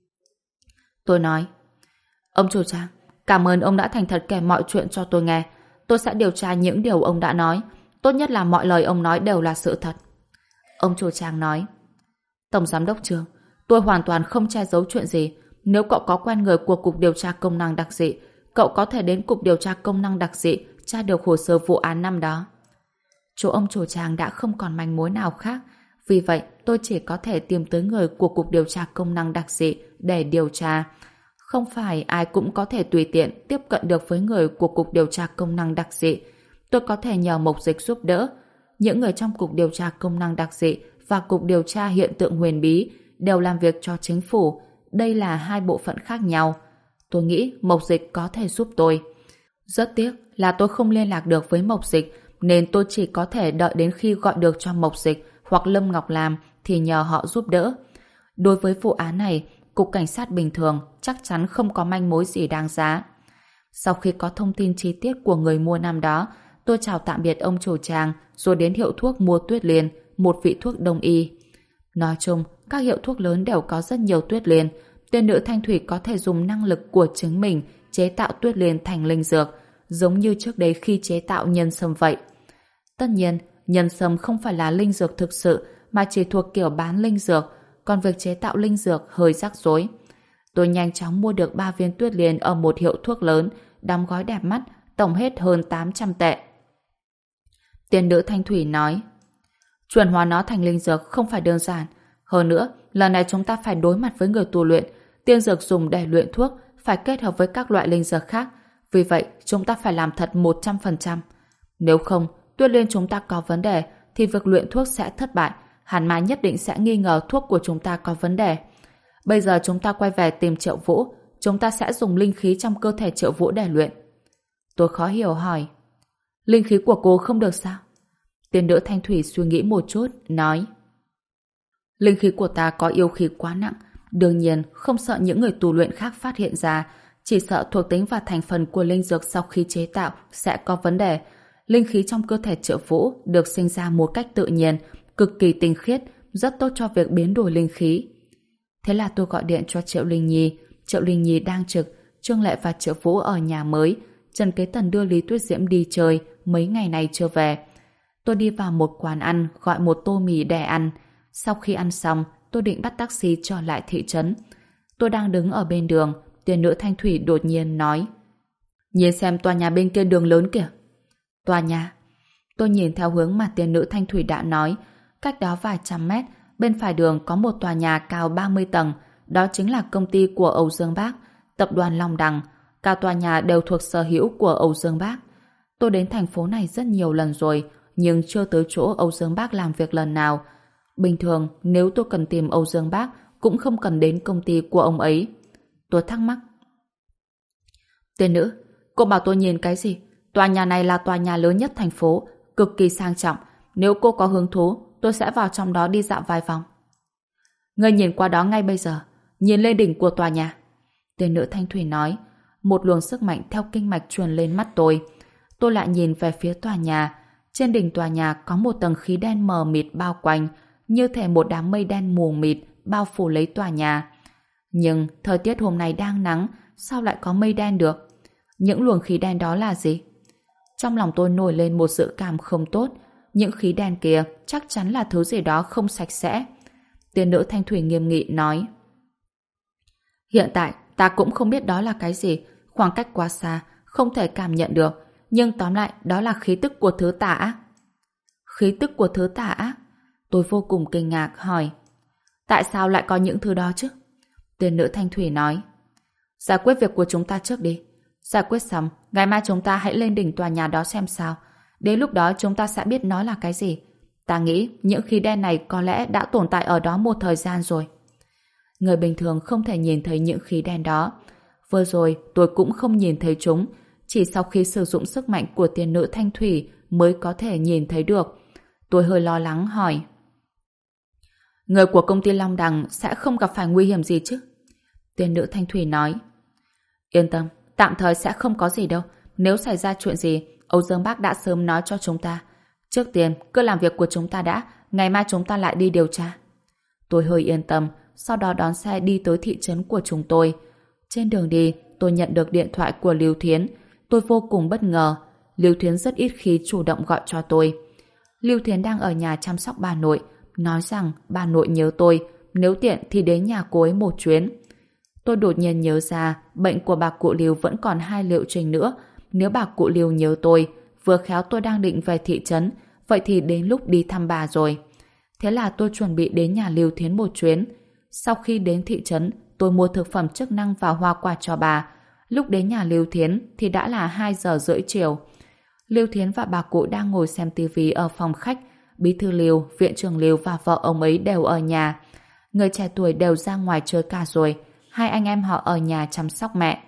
Tôi nói, ông chủ Trang, cảm ơn ông đã thành thật kể mọi chuyện cho tôi nghe. Tôi sẽ điều tra những điều ông đã nói. Tốt nhất là mọi lời ông nói đều là sự thật. Ông chủ Trang nói, Tổng Giám đốc Trương, tôi hoàn toàn không che giấu chuyện gì. Nếu cậu có quen người của Cục Điều tra Công năng Đặc dị, cậu có thể đến Cục Điều tra Công năng Đặc dị tra được hồ sơ vụ án năm đó. Chỗ ông chủ Trang đã không còn manh mối nào khác. Vì vậy, tôi chỉ có thể tìm tới người của Cục Điều tra Công năng Đặc dị để điều tra. Không phải ai cũng có thể tùy tiện tiếp cận được với người của Cục Điều tra Công năng Đặc dị. Tôi có thể nhờ Mộc Dịch giúp đỡ. Những người trong Cục Điều tra Công năng Đặc dị và Cục Điều tra Hiện tượng huyền bí đều làm việc cho chính phủ. Đây là hai bộ phận khác nhau. Tôi nghĩ Mộc Dịch có thể giúp tôi. Rất tiếc là tôi không liên lạc được với Mộc Dịch, nên tôi chỉ có thể đợi đến khi gọi được cho Mộc Dịch hoặc Lâm Ngọc Lam thì nhờ họ giúp đỡ. Đối với vụ án này, Cục Cảnh sát bình thường chắc chắn không có manh mối gì đáng giá. Sau khi có thông tin chi tiết của người mua năm đó, tôi chào tạm biệt ông chủ Trang rồi đến hiệu thuốc mua Tuyết Liên, một vị thuốc đông y. Nói chung, các hiệu thuốc lớn đều có rất nhiều Tuyết Liên. Tiên nữ Thanh Thủy có thể dùng năng lực của chính mình chế tạo Tuyết Liên thành linh dược, giống như trước đây khi chế tạo nhân sâm vậy. Tất nhiên, nhân sâm không phải là linh dược thực sự mà chỉ thuộc kiểu bán linh dược, còn việc chế tạo linh dược hơi rắc rối. Tôi nhanh chóng mua được 3 viên Tuyết Liên ở một hiệu thuốc lớn, đóng gói đẹp mắt, tổng hết hơn 800 tệ. Tiên nữ Thanh Thủy nói, chuyển hóa nó thành linh dược không phải đơn giản. Hơn nữa, lần này chúng ta phải đối mặt với người tu luyện. Tiên dược dùng để luyện thuốc phải kết hợp với các loại linh dược khác. Vì vậy, chúng ta phải làm thật 100%. Nếu không, Tuyết Liên chúng ta có vấn đề, thì việc luyện thuốc sẽ thất bại. Hàn Ma nhất định sẽ nghi ngờ thuốc của chúng ta có vấn đề. Bây giờ chúng ta quay về tìm Triệu Vũ. Chúng ta sẽ dùng linh khí trong cơ thể Triệu Vũ để luyện. Tôi khó hiểu hỏi, linh khí của cô không được sao? Tiên nữ Thanh Thủy suy nghĩ một chút, nói, linh khí của ta có yêu khí quá nặng, đương nhiên không sợ những người tu luyện khác phát hiện ra, chỉ sợ thuộc tính và thành phần của linh dược sau khi chế tạo sẽ có vấn đề. Linh khí trong cơ thể Triệu Vũ được sinh ra một cách tự nhiên, cực kỳ tinh khiết, rất tốt cho việc biến đổi linh khí. Thế là tôi gọi điện cho Triệu Linh Nhi. Triệu Linh Nhi đang trực, Trương Lệ và Triệu Vũ ở nhà mới. Trần Kế Tần đưa Lý Tuyết Diễm đi chơi, mấy ngày nay chưa về. Tôi đi vào một quán ăn, gọi một tô mì để ăn. Sau khi ăn xong, tôi định bắt taxi trở lại thị trấn. Tôi đang đứng ở bên đường, tiên nữ Thanh Thủy đột nhiên nói, nhìn xem tòa nhà bên kia đường lớn kìa. Tòa nhà? Tôi nhìn theo hướng mà tiên nữ Thanh Thủy đã nói. cách đó vài trăm mét, bên phải đường có một tòa nhà cao 30 tầng, đó chính là công ty của Âu Dương Bác, tập đoàn Long Đằng. Cả tòa nhà đều thuộc sở hữu của Âu Dương Bác. Tôi đến thành phố này rất nhiều lần rồi, nhưng chưa tới chỗ Âu Dương Bác làm việc lần nào. Bình thường, nếu tôi cần tìm Âu Dương Bác, cũng không cần đến công ty của ông ấy. Tôi thắc mắc. Tiên nữ, cô bảo tôi nhìn cái gì? Tòa nhà này là tòa nhà lớn nhất thành phố, cực kỳ sang trọng. Nếu cô có hứng thú, tôi sẽ vào trong đó đi dạo vài vòng. Ngươi nhìn qua đó ngay bây giờ, nhìn lên đỉnh của tòa nhà. Tiên nữ Thanh Thủy nói. Một luồng sức mạnh theo kinh mạch truyền lên mắt tôi. Tôi lại nhìn về phía tòa nhà. Trên đỉnh tòa nhà có một tầng khí đen mờ mịt bao quanh, như thể một đám mây đen mù mịt bao phủ lấy tòa nhà. Nhưng thời tiết hôm nay đang nắng, sao lại có mây đen được? Những luồng khí đen đó là gì? Trong lòng tôi nổi lên một dự cảm không tốt. Những khí đen kia chắc chắn là thứ gì đó không sạch sẽ. Tiên nữ Thanh Thủy nghiêm nghị nói. Hiện tại ta cũng không biết đó là cái gì, khoảng cách quá xa, không thể cảm nhận được. Nhưng tóm lại đó là khí tức của thứ tà ác. Khí tức của thứ tà ác? Tôi vô cùng kinh ngạc hỏi. Tại sao lại có những thứ đó chứ? Tiên nữ Thanh Thủy nói. Giải quyết việc của chúng ta trước đi. Giải quyết xong, ngày mai chúng ta hãy lên đỉnh tòa nhà đó xem sao. Đến lúc đó chúng ta sẽ biết nó là cái gì. Ta nghĩ những khí đen này có lẽ đã tồn tại ở đó một thời gian rồi. Người bình thường không thể nhìn thấy những khí đen đó. Vừa rồi tôi cũng không nhìn thấy chúng. Chỉ sau khi sử dụng sức mạnh của tiên nữ Thanh Thủy mới có thể nhìn thấy được. Tôi hơi lo lắng hỏi. Người của công ty Long Đằng sẽ không gặp phải nguy hiểm gì chứ? Tiên nữ Thanh Thủy nói. Yên tâm, tạm thời sẽ không có gì đâu. Nếu xảy ra chuyện gì, Âu Dương Bác đã sớm nói cho chúng ta. Trước tiên, cứ làm việc của chúng ta đã, ngày mai chúng ta lại đi điều tra. Tôi hơi yên tâm, sau đó đón xe đi tới thị trấn của chúng tôi. Trên đường đi, tôi nhận được điện thoại của Lưu Thiến. Tôi vô cùng bất ngờ. Lưu Thiến rất ít khi chủ động gọi cho tôi. Lưu Thiến đang ở nhà chăm sóc bà nội, nói rằng bà nội nhớ tôi, nếu tiện thì đến nhà cô ấy một chuyến. Tôi đột nhiên nhớ ra bệnh của bà cụ Lưu vẫn còn 2 liệu trình nữa. Nếu bà cụ Lưu nhớ tôi, vừa khéo tôi đang định về thị trấn, vậy thì đến lúc đi thăm bà rồi. Thế là tôi chuẩn bị đến nhà Lưu Thiến một chuyến. Sau khi đến thị trấn, tôi mua thực phẩm chức năng và hoa quả cho bà. Lúc đến nhà Lưu Thiến thì đã là 2 giờ rưỡi chiều. Lưu Thiến và bà cụ đang ngồi xem tivi ở phòng khách. Bí thư Lưu, viện trưởng Lưu và vợ ông ấy đều ở nhà. Người trẻ tuổi đều ra ngoài chơi cả rồi. 2 anh em họ ở nhà chăm sóc mẹ.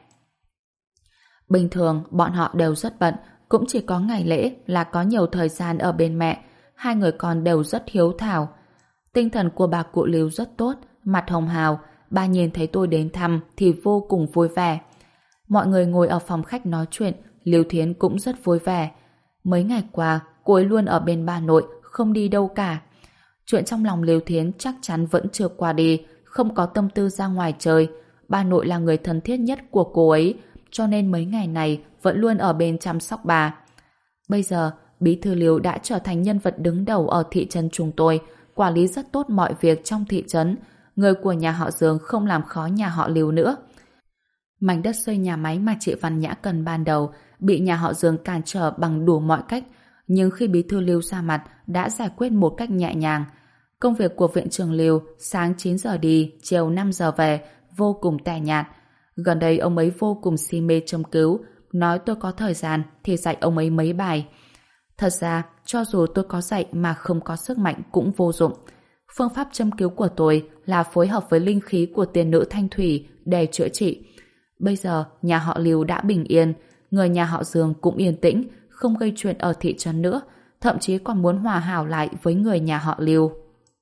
Bình thường bọn họ đều rất bận, cũng chỉ có ngày lễ là có nhiều thời gian ở bên mẹ. 2 người con đều rất hiếu thảo. Tinh thần của bà cụ Lưu rất tốt, mặt hồng hào. Bà nhìn thấy tôi đến thăm thì vô cùng vui vẻ. Mọi người ngồi ở phòng khách nói chuyện, Lưu Thiến cũng rất vui vẻ. Mấy ngày qua, cô ấy luôn ở bên bà nội, không đi đâu cả. Chuyện trong lòng Lưu Thiến chắc chắn vẫn chưa qua đi, không có tâm tư ra ngoài chơi. Bà nội là người thân thiết nhất của cô ấy, cho nên mấy ngày này vẫn luôn ở bên chăm sóc bà. Bây giờ, Bí thư Lưu đã trở thành nhân vật đứng đầu ở thị trấn chúng tôi, quản lý rất tốt mọi việc trong thị trấn. Người của nhà họ Dương không làm khó nhà họ Lưu nữa. Mảnh đất xây nhà máy mà chị Văn Nhã cần ban đầu bị nhà họ Dương cản trở bằng đủ mọi cách, nhưng khi Bí thư Lưu ra mặt đã giải quyết một cách nhẹ nhàng. Công việc của viện trưởng Lưu sáng 9 giờ đi, chiều 5 giờ về, vô cùng tẻ nhạt. Gần đây ông ấy vô cùng si mê châm cứu, nói tôi có thời gian thì dạy ông ấy mấy bài. Thật ra, cho dù tôi có dạy mà không có sức mạnh cũng vô dụng. Phương pháp châm cứu của tôi là phối hợp với linh khí của tiên nữ Thanh Thủy để chữa trị. Bây giờ, nhà họ Lưu đã bình yên, người nhà họ Dương cũng yên tĩnh, không gây chuyện ở thị trấn nữa, thậm chí còn muốn hòa hảo lại với người nhà họ Lưu.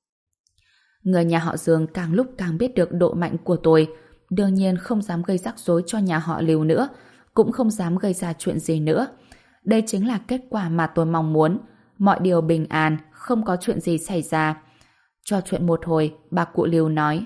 Người nhà họ Dương càng lúc càng biết được độ mạnh của tôi, đương nhiên không dám gây rắc rối cho nhà họ Lưu nữa, cũng không dám gây ra chuyện gì nữa. Đây chính là kết quả mà tôi mong muốn, mọi điều bình an, không có chuyện gì xảy ra. Trò chuyện một hồi, bà cụ Lưu nói.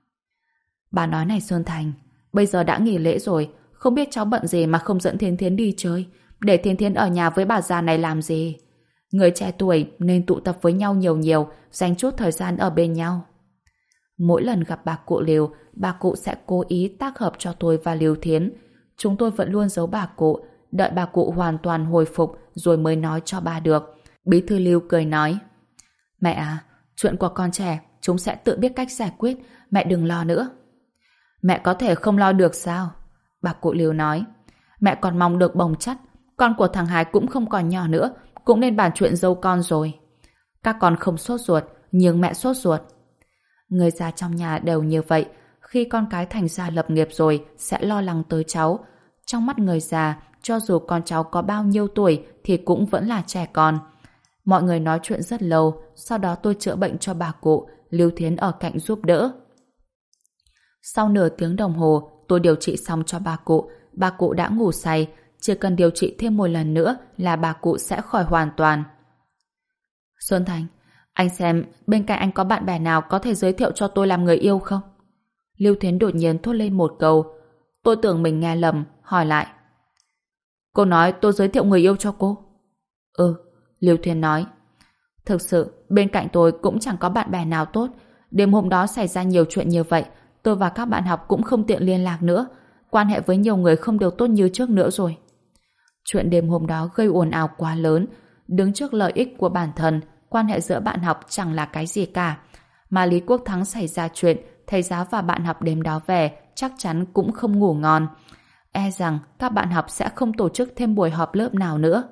Bà nói này Sơn Thành, bây giờ đã nghỉ lễ rồi, không biết cháu bận gì mà không dẫn Thiên Thiến đi chơi, để Thiên Thiến ở nhà với bà già này làm gì. Người trẻ tuổi nên tụ tập với nhau nhiều nhiều, dành chút thời gian ở bên nhau. Mỗi lần gặp bà cụ Lưu, bà cụ sẽ cố ý tác hợp cho tôi và Lưu Thiến. Chúng tôi vẫn luôn giấu bà cụ, đợi bà cụ hoàn toàn hồi phục rồi mới nói cho bà được. Bí thư Lưu cười nói, mẹ à, Chuyện của con trẻ, chúng sẽ tự biết cách giải quyết, mẹ đừng lo nữa. Mẹ có thể không lo được sao? Bà cụ Liêu nói. Mẹ còn mong được bồng chắt, con của thằng Hải cũng không còn nhỏ nữa, cũng nên bàn chuyện dâu con rồi. Các con không sốt ruột, nhưng mẹ sốt ruột. Người già trong nhà đều như vậy, khi con cái thành gia lập nghiệp rồi sẽ lo lắng tới cháu. Trong mắt người già, cho dù con cháu có bao nhiêu tuổi thì cũng vẫn là trẻ con. Mọi người nói chuyện rất lâu, sau đó tôi chữa bệnh cho bà cụ, Lưu Thiến ở cạnh giúp đỡ. Sau nửa tiếng đồng hồ, tôi điều trị xong cho bà cụ đã ngủ say, chỉ cần điều trị thêm một lần nữa là bà cụ sẽ khỏi hoàn toàn. Xuân Thành, anh xem bên cạnh anh có bạn bè nào có thể giới thiệu cho tôi làm người yêu không? Lưu Thiến đột nhiên thốt lên một câu. Tôi tưởng mình nghe lầm, hỏi lại. Cô nói tôi giới thiệu người yêu cho cô? Ừ, Lưu Thiến nói. Thực sự, bên cạnh tôi cũng chẳng có bạn bè nào tốt. Đêm hôm đó xảy ra nhiều chuyện như vậy, tôi và các bạn học cũng không tiện liên lạc nữa. Quan hệ với nhiều người không được tốt như trước nữa rồi. Chuyện đêm hôm đó gây ồn ào quá lớn. Đứng trước lợi ích của bản thân, quan hệ giữa bạn học chẳng là cái gì cả. Mà Lý Quốc Thắng xảy ra chuyện, thầy giáo và bạn học đêm đó về chắc chắn cũng không ngủ ngon. E rằng các bạn học sẽ không tổ chức thêm buổi họp lớp nào nữa.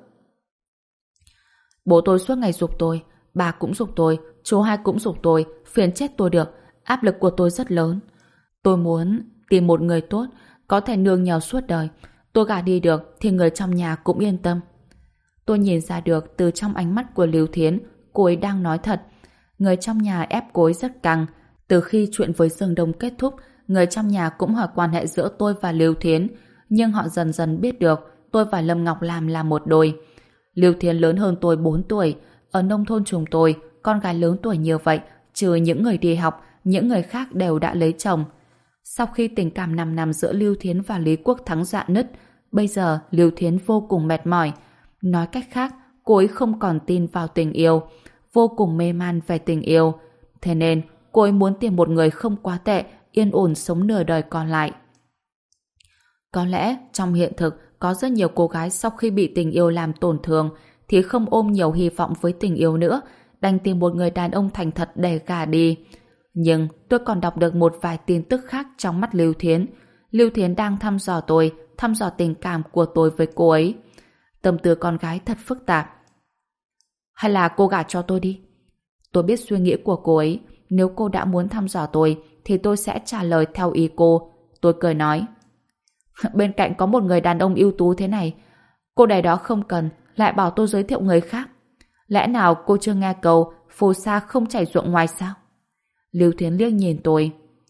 Bố tôi suốt ngày giục tôi, bà cũng giục tôi, chú hai cũng giục tôi, phiền chết tôi được. Áp lực của tôi rất lớn. Tôi muốn tìm một người tốt, có thể nương nhờ suốt đời. Tôi gả đi được thì người trong nhà cũng yên tâm. Tôi nhìn ra được từ trong ánh mắt của Lưu Thiến, cô ấy đang nói thật. Người trong nhà ép cô ấy rất căng. Từ khi chuyện với Dương Đông kết thúc, người trong nhà cũng hỏi quan hệ giữa tôi và Lưu Thiến, nhưng họ dần dần biết được tôi và Lâm Ngọc Lam là một đôi. Lưu Thiến lớn hơn tôi 4 tuổi. Ở nông thôn chúng tôi, con gái lớn tuổi như vậy, trừ những người đi học, những người khác đều đã lấy chồng. Sau khi tình cảm 5 năm giữa Lưu Thiến và Lý Quốc Thắng rạn nứt, bây giờ Lưu Thiến vô cùng mệt mỏi. Nói cách khác, cô ấy không còn tin vào tình yêu, vô cùng mê man về tình yêu. Thế nên, cô ấy muốn tìm một người không quá tệ, yên ổn sống nửa đời còn lại. Có lẽ, trong hiện thực, có rất nhiều cô gái sau khi bị tình yêu làm tổn thương, thì không ôm nhiều hy vọng với tình yêu nữa, đành tìm một người đàn ông thành thật để gả đi. Nhưng tôi còn đọc được một vài tin tức khác trong mắt Lưu Thiến. Lưu Thiến đang thăm dò tôi, thăm dò tình cảm của tôi với cô ấy. Tâm tư con gái thật phức tạp. Hay là cô gả cho tôi đi? Tôi biết suy nghĩ của cô ấy. Nếu cô đã muốn thăm dò tôi, thì tôi sẽ trả lời theo ý cô. Tôi cười nói. Bên cạnh có một người đàn ông ưu tú thế này, cô này đó không cần, lại bảo tôi giới thiệu người khác. Lẽ nào cô chưa nghe câu phù sa không chảy ruộng ngoài sao? Lưu Thiến liếc nhìn tôi.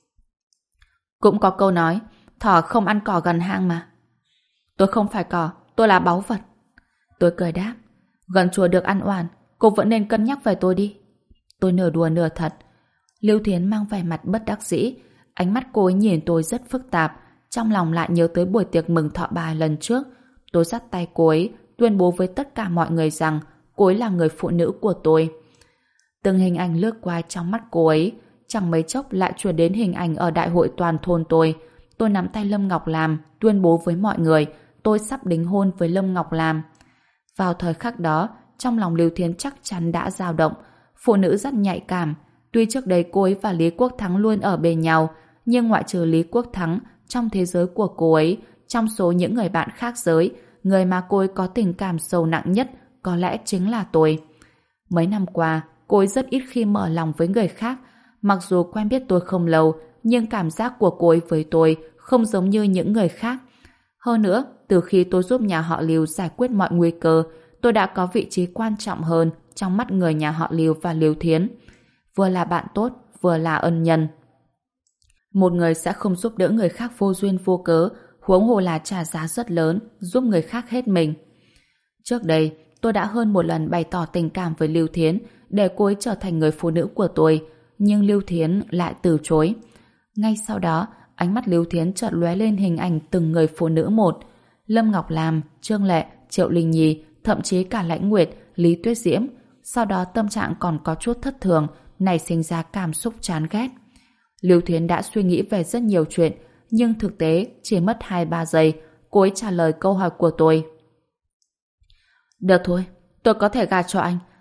Cũng có câu nói, thỏ không ăn cỏ gần hang mà. Tôi không phải cỏ, tôi là báu vật. Tôi cười đáp. Gần chùa được ăn oàn, cô vẫn nên cân nhắc về tôi đi. Tôi nửa đùa nửa thật. Lưu Thiến mang vẻ mặt bất đắc dĩ. Ánh mắt cô ấy nhìn tôi rất phức tạp. Trong lòng lại nhớ tới buổi tiệc mừng thọ bà lần trước. Tôi dắt tay cô ấy, tuyên bố với tất cả mọi người rằng cô ấy là người phụ nữ của tôi. Từng hình ảnh lướt qua trong mắt cô ấy, chẳng mấy chốc lại chuyển đến hình ảnh ở đại hội toàn thôn tôi. Tôi nắm tay Lâm Ngọc Lam, tuyên bố với mọi người tôi sắp đính hôn với Lâm Ngọc Lam. Vào thời khắc đó, trong lòng Lưu Thiến chắc chắn đã dao động. Phụ nữ rất nhạy cảm. Tuy trước đây cô ấy và Lý Quốc Thắng luôn ở bên nhau, nhưng ngoại trừ Lý Quốc Thắng, trong thế giới của cô ấy, trong số những người bạn khác giới, người mà cô ấy có tình cảm sâu nặng nhất có lẽ chính là tôi. Mấy năm qua, cô ấy rất ít khi mở lòng với người khác. Mặc dù quen biết tôi không lâu, nhưng cảm giác của cô ấy với tôi không giống như những người khác. Hơn nữa, từ khi tôi giúp nhà họ Lưu giải quyết mọi nguy cơ, tôi đã có vị trí quan trọng hơn trong mắt người nhà họ Lưu và Lưu Thiến. Vừa là bạn tốt, vừa là ân nhân. Một người sẽ không giúp đỡ người khác vô duyên vô cớ, huống hồ là trả giá rất lớn, giúp người khác hết mình. Trước đây, tôi đã hơn một lần bày tỏ tình cảm với Lưu Thiến để cô ấy trở thành người phụ nữ của tôi, nhưng Lưu Thiến lại từ chối. Ngay sau đó, ánh mắt Lưu Thiến chợt lóe lên hình ảnh từng người phụ nữ một. Lâm Ngọc Lam, Trương Lệ, Triệu Linh Nhi, thậm chí cả Lãnh Nguyệt, Lý Tuyết Diễm. Sau đó tâm trạng còn có chút thất thường, nảy sinh ra cảm xúc chán ghét. Lưu Thiến đã suy nghĩ về rất nhiều chuyện, nhưng thực tế chỉ mất 2-3 giây, cô ấy trả lời câu hỏi của tôi. Được thôi, tôi có thể gả cho anh,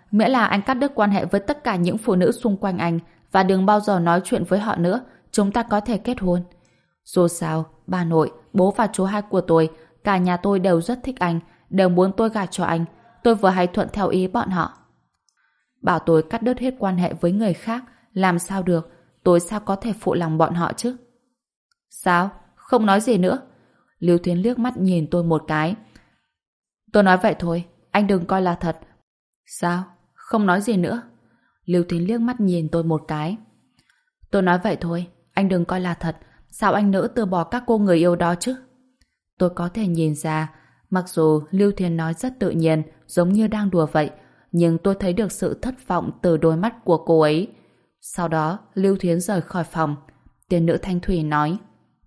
miễn là anh cắt đứt quan hệ với tất cả những phụ nữ xung quanh anh và đừng bao giờ nói chuyện với họ nữa, chúng ta có thể kết hôn. Dù sao, bà nội, bố và chú hai của tôi, cả nhà tôi đều rất thích anh, đều muốn tôi gả cho anh. Tôi vừa hay thuận theo ý bọn họ. Bảo tôi cắt đứt hết quan hệ với người khác, làm sao được, tôi sao có thể phụ lòng bọn họ chứ? Sao? Không nói gì nữa? Lưu Thiến liếc mắt nhìn tôi một cái. Tôi nói vậy thôi, anh đừng coi là thật. Sao? Không nói gì nữa? Lưu Thiến liếc mắt nhìn tôi một cái. Tôi nói vậy thôi, anh đừng coi là thật. Sao anh nỡ từ bỏ các cô người yêu đó chứ? Tôi có thể nhìn ra, mặc dù Lưu Thiến nói rất tự nhiên, giống như đang đùa vậy, nhưng tôi thấy được sự thất vọng từ đôi mắt của cô ấy. Sau đó, Lưu Thiến rời khỏi phòng. Tiên nữ Thanh Thủy nói: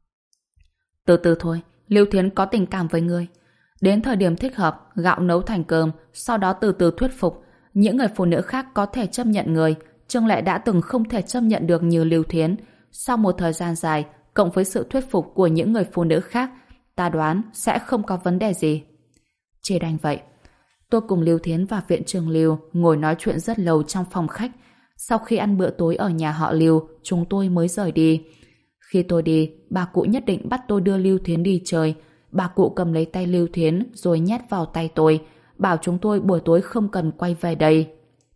từ từ thôi, Lưu Thiến có tình cảm với ngươi. Đến thời điểm thích hợp, gạo nấu thành cơm, sau đó từ từ thuyết phục. Những người phụ nữ khác có thể chấp nhận người, Trương Lệ đã từng không thể chấp nhận được như Lưu Thiến. Sau một thời gian dài, cộng với sự thuyết phục của những người phụ nữ khác, ta đoán sẽ không có vấn đề gì. Chỉ đành vậy. Tôi cùng Lưu Thiến và viện trường Lưu ngồi nói chuyện rất lâu trong phòng khách. Sau khi ăn bữa tối ở nhà họ Lưu, chúng tôi mới rời đi. Khi tôi đi, bà cụ nhất định bắt tôi đưa Lưu Thiến đi chơi. Bà cụ cầm lấy tay Lưu Thiến rồi nhét vào tay tôi, bảo chúng tôi buổi tối không cần quay về đây.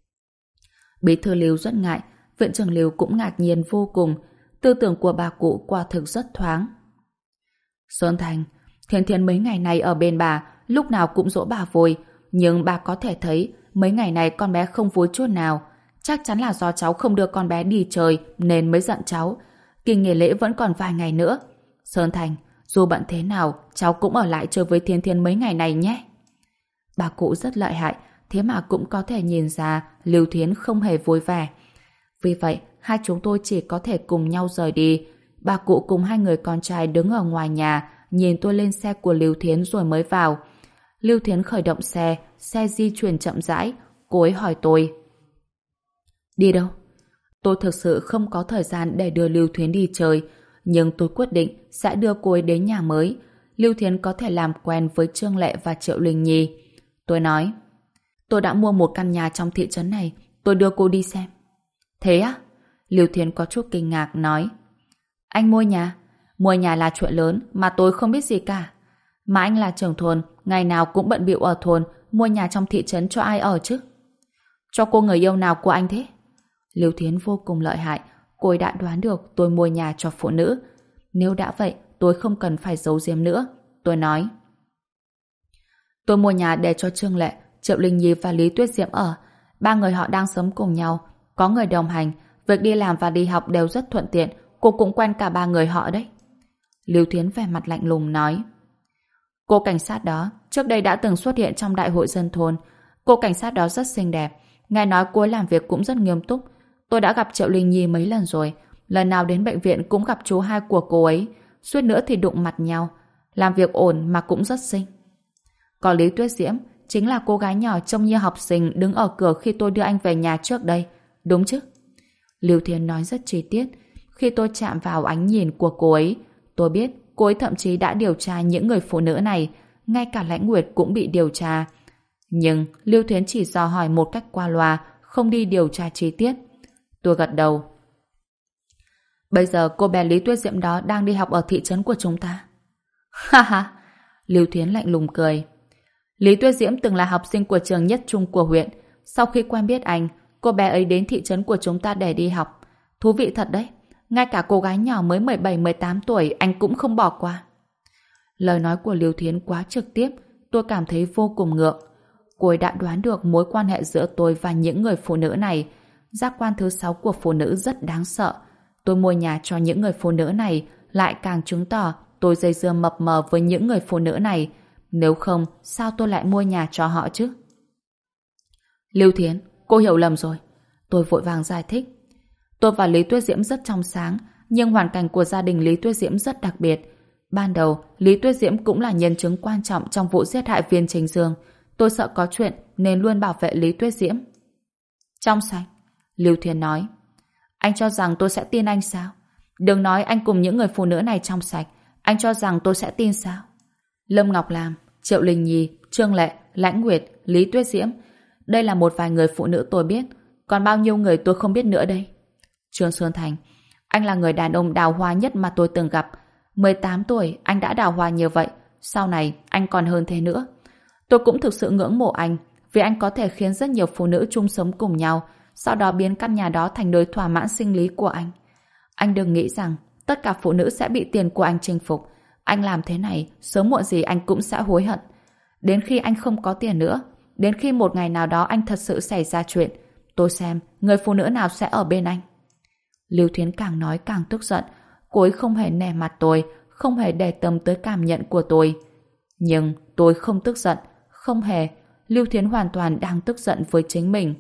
Bí thư Lưu rất ngại, viện trưởng Lưu cũng ngạc nhiên vô cùng. Tư tưởng của bà cụ quả thực rất thoáng. Sơn Thành, Thiến Thiến mấy ngày này ở bên bà, lúc nào cũng dỗ bà vui, nhưng bà có thể thấy mấy ngày này con bé không vui chút nào. Chắc chắn là do cháu không đưa con bé đi chơi nên mới giận cháu. Kỳ nghỉ lễ vẫn còn vài ngày nữa. Sơn Thành, dù bận thế nào, cháu cũng ở lại chơi với Thiến Thiến mấy ngày này nhé. Bà cụ rất lợi hại, thế mà cũng có thể nhìn ra Lưu Thiến không hề vui vẻ. Vì vậy, hai chúng tôi chỉ có thể cùng nhau rời đi. Bà cụ cùng hai người con trai đứng ở ngoài nhà, nhìn tôi lên xe của Lưu Thiến rồi mới vào. Lưu Thiến khởi động xe, xe di chuyển chậm rãi. Cô ấy hỏi tôi: đi đâu? Tôi thực sự không có thời gian để đưa Lưu Thiến đi chơi, nhưng tôi quyết định sẽ đưa cô ấy đến nhà mới. Lưu Thiến có thể làm quen với Trương Lệ và Triệu Linh Nhi. Tôi nói: tôi đã mua một căn nhà trong thị trấn này, tôi đưa cô đi xem. Thế á? Lưu Thiến có chút kinh ngạc nói: anh mua nhà? Mua nhà là chuyện lớn mà tôi không biết gì cả. Mà anh là trưởng thôn, ngày nào cũng bận bịu ở thôn, mua nhà trong thị trấn cho ai ở chứ? Cho cô người yêu nào của anh thế? Lưu Thiến vô cùng lợi hại, cô ấy đã đoán được tôi mua nhà cho phụ nữ. Nếu đã vậy, tôi không cần phải giấu giếm nữa. Tôi nói: tôi mua nhà để cho Trương Lệ, Triệu Linh Nhi và Lý Tuyết Diễm ở. Ba người họ đang sống cùng nhau, có người đồng hành, việc đi làm và đi học đều rất thuận tiện. Cô cũng quen cả ba người họ đấy. Lưu Thiến vẻ mặt lạnh lùng nói: cô cảnh sát đó trước đây đã từng xuất hiện trong đại hội dân thôn. Cô cảnh sát đó rất xinh đẹp, nghe nói cô ấy làm việc cũng rất nghiêm túc. Tôi đã gặp Triệu Linh Nhi mấy lần rồi, lần nào đến bệnh viện cũng gặp chú hai của cô ấy, suýt nữa thì đụng mặt nhau. Làm việc ổn mà cũng rất xinh. Còn Lý Tuyết Diễm chính là cô gái nhỏ trông như học sinh đứng ở cửa khi tôi đưa anh về nhà trước đây, đúng chứ? Lưu Thiến nói rất chi tiết. Khi tôi chạm vào ánh nhìn của cô ấy, tôi biết cô ấy thậm chí đã điều tra những người phụ nữ này, ngay cả Lãnh Nguyệt cũng bị điều tra. Nhưng Lưu Thiến chỉ dò hỏi một cách qua loa, không đi điều tra chi tiết. Tôi gật đầu. Bây giờ cô bé Lý Tuyết Diễm đó đang đi học ở thị trấn của chúng ta. Ha ha! Lưu Thiến lạnh lùng cười. Lý Tuyết Diễm từng là học sinh của trường nhất trung của huyện. Sau khi quen biết anh, cô bé ấy đến thị trấn của chúng ta để đi học. Thú vị thật đấy. Ngay cả cô gái nhỏ mới 17-18 tuổi anh cũng không bỏ qua. Lời nói của Lưu Thiến quá trực tiếp, tôi cảm thấy vô cùng ngượng. Cô ấy đã đoán được mối quan hệ giữa tôi và những người phụ nữ này. Giác quan thứ 6 của phụ nữ rất đáng sợ. Tôi mua nhà cho những người phụ nữ này lại càng chứng tỏ tôi dây dưa mập mờ với những người phụ nữ này. Nếu không, sao tôi lại mua nhà cho họ chứ? Lưu Thiến, cô hiểu lầm rồi. Tôi vội vàng giải thích. Tôi và Lý Tuyết Diễm rất trong sáng, nhưng hoàn cảnh của gia đình Lý Tuyết Diễm rất đặc biệt. Ban đầu, Lý Tuyết Diễm cũng là nhân chứng quan trọng trong vụ giết hại viên Trình Dương. Tôi sợ có chuyện nên luôn bảo vệ Lý Tuyết Diễm. Trong sạch, Lưu Thiến nói. Anh cho rằng tôi sẽ tin anh sao? Đừng nói anh cùng những người phụ nữ này trong sạch. Anh cho rằng tôi sẽ tin sao? Lâm Ngọc Lam, Triệu Linh Nhi, Trương Lệ, Lãnh Nguyệt, Lý Tuyết Diễm, Đây là một vài người phụ nữ tôi biết, còn bao nhiêu người tôi không biết nữa đây. Trương Xuân Thành, anh là người đàn ông đào hoa nhất mà tôi từng gặp. 18 tuổi anh đã đào hoa như vậy, sau này anh còn hơn thế nữa. Tôi cũng thực sự ngưỡng mộ anh, vì anh có thể khiến rất nhiều phụ nữ chung sống cùng nhau, sau đó biến căn nhà đó thành nơi thỏa mãn sinh lý của anh. Anh đừng nghĩ rằng tất cả phụ nữ sẽ bị tiền của anh chinh phục. Anh làm thế này, sớm muộn gì anh cũng sẽ hối hận. Đến khi anh không có tiền nữa, đến khi một ngày nào đó anh thật sự xảy ra chuyện, tôi xem người phụ nữ nào sẽ ở bên anh. Lưu Thiến càng nói càng tức giận. Cô ấy không hề nể mặt tôi, không hề để tâm tới cảm nhận của tôi. Nhưng tôi không tức giận, không hề. Lưu Thiến hoàn toàn đang tức giận với chính mình.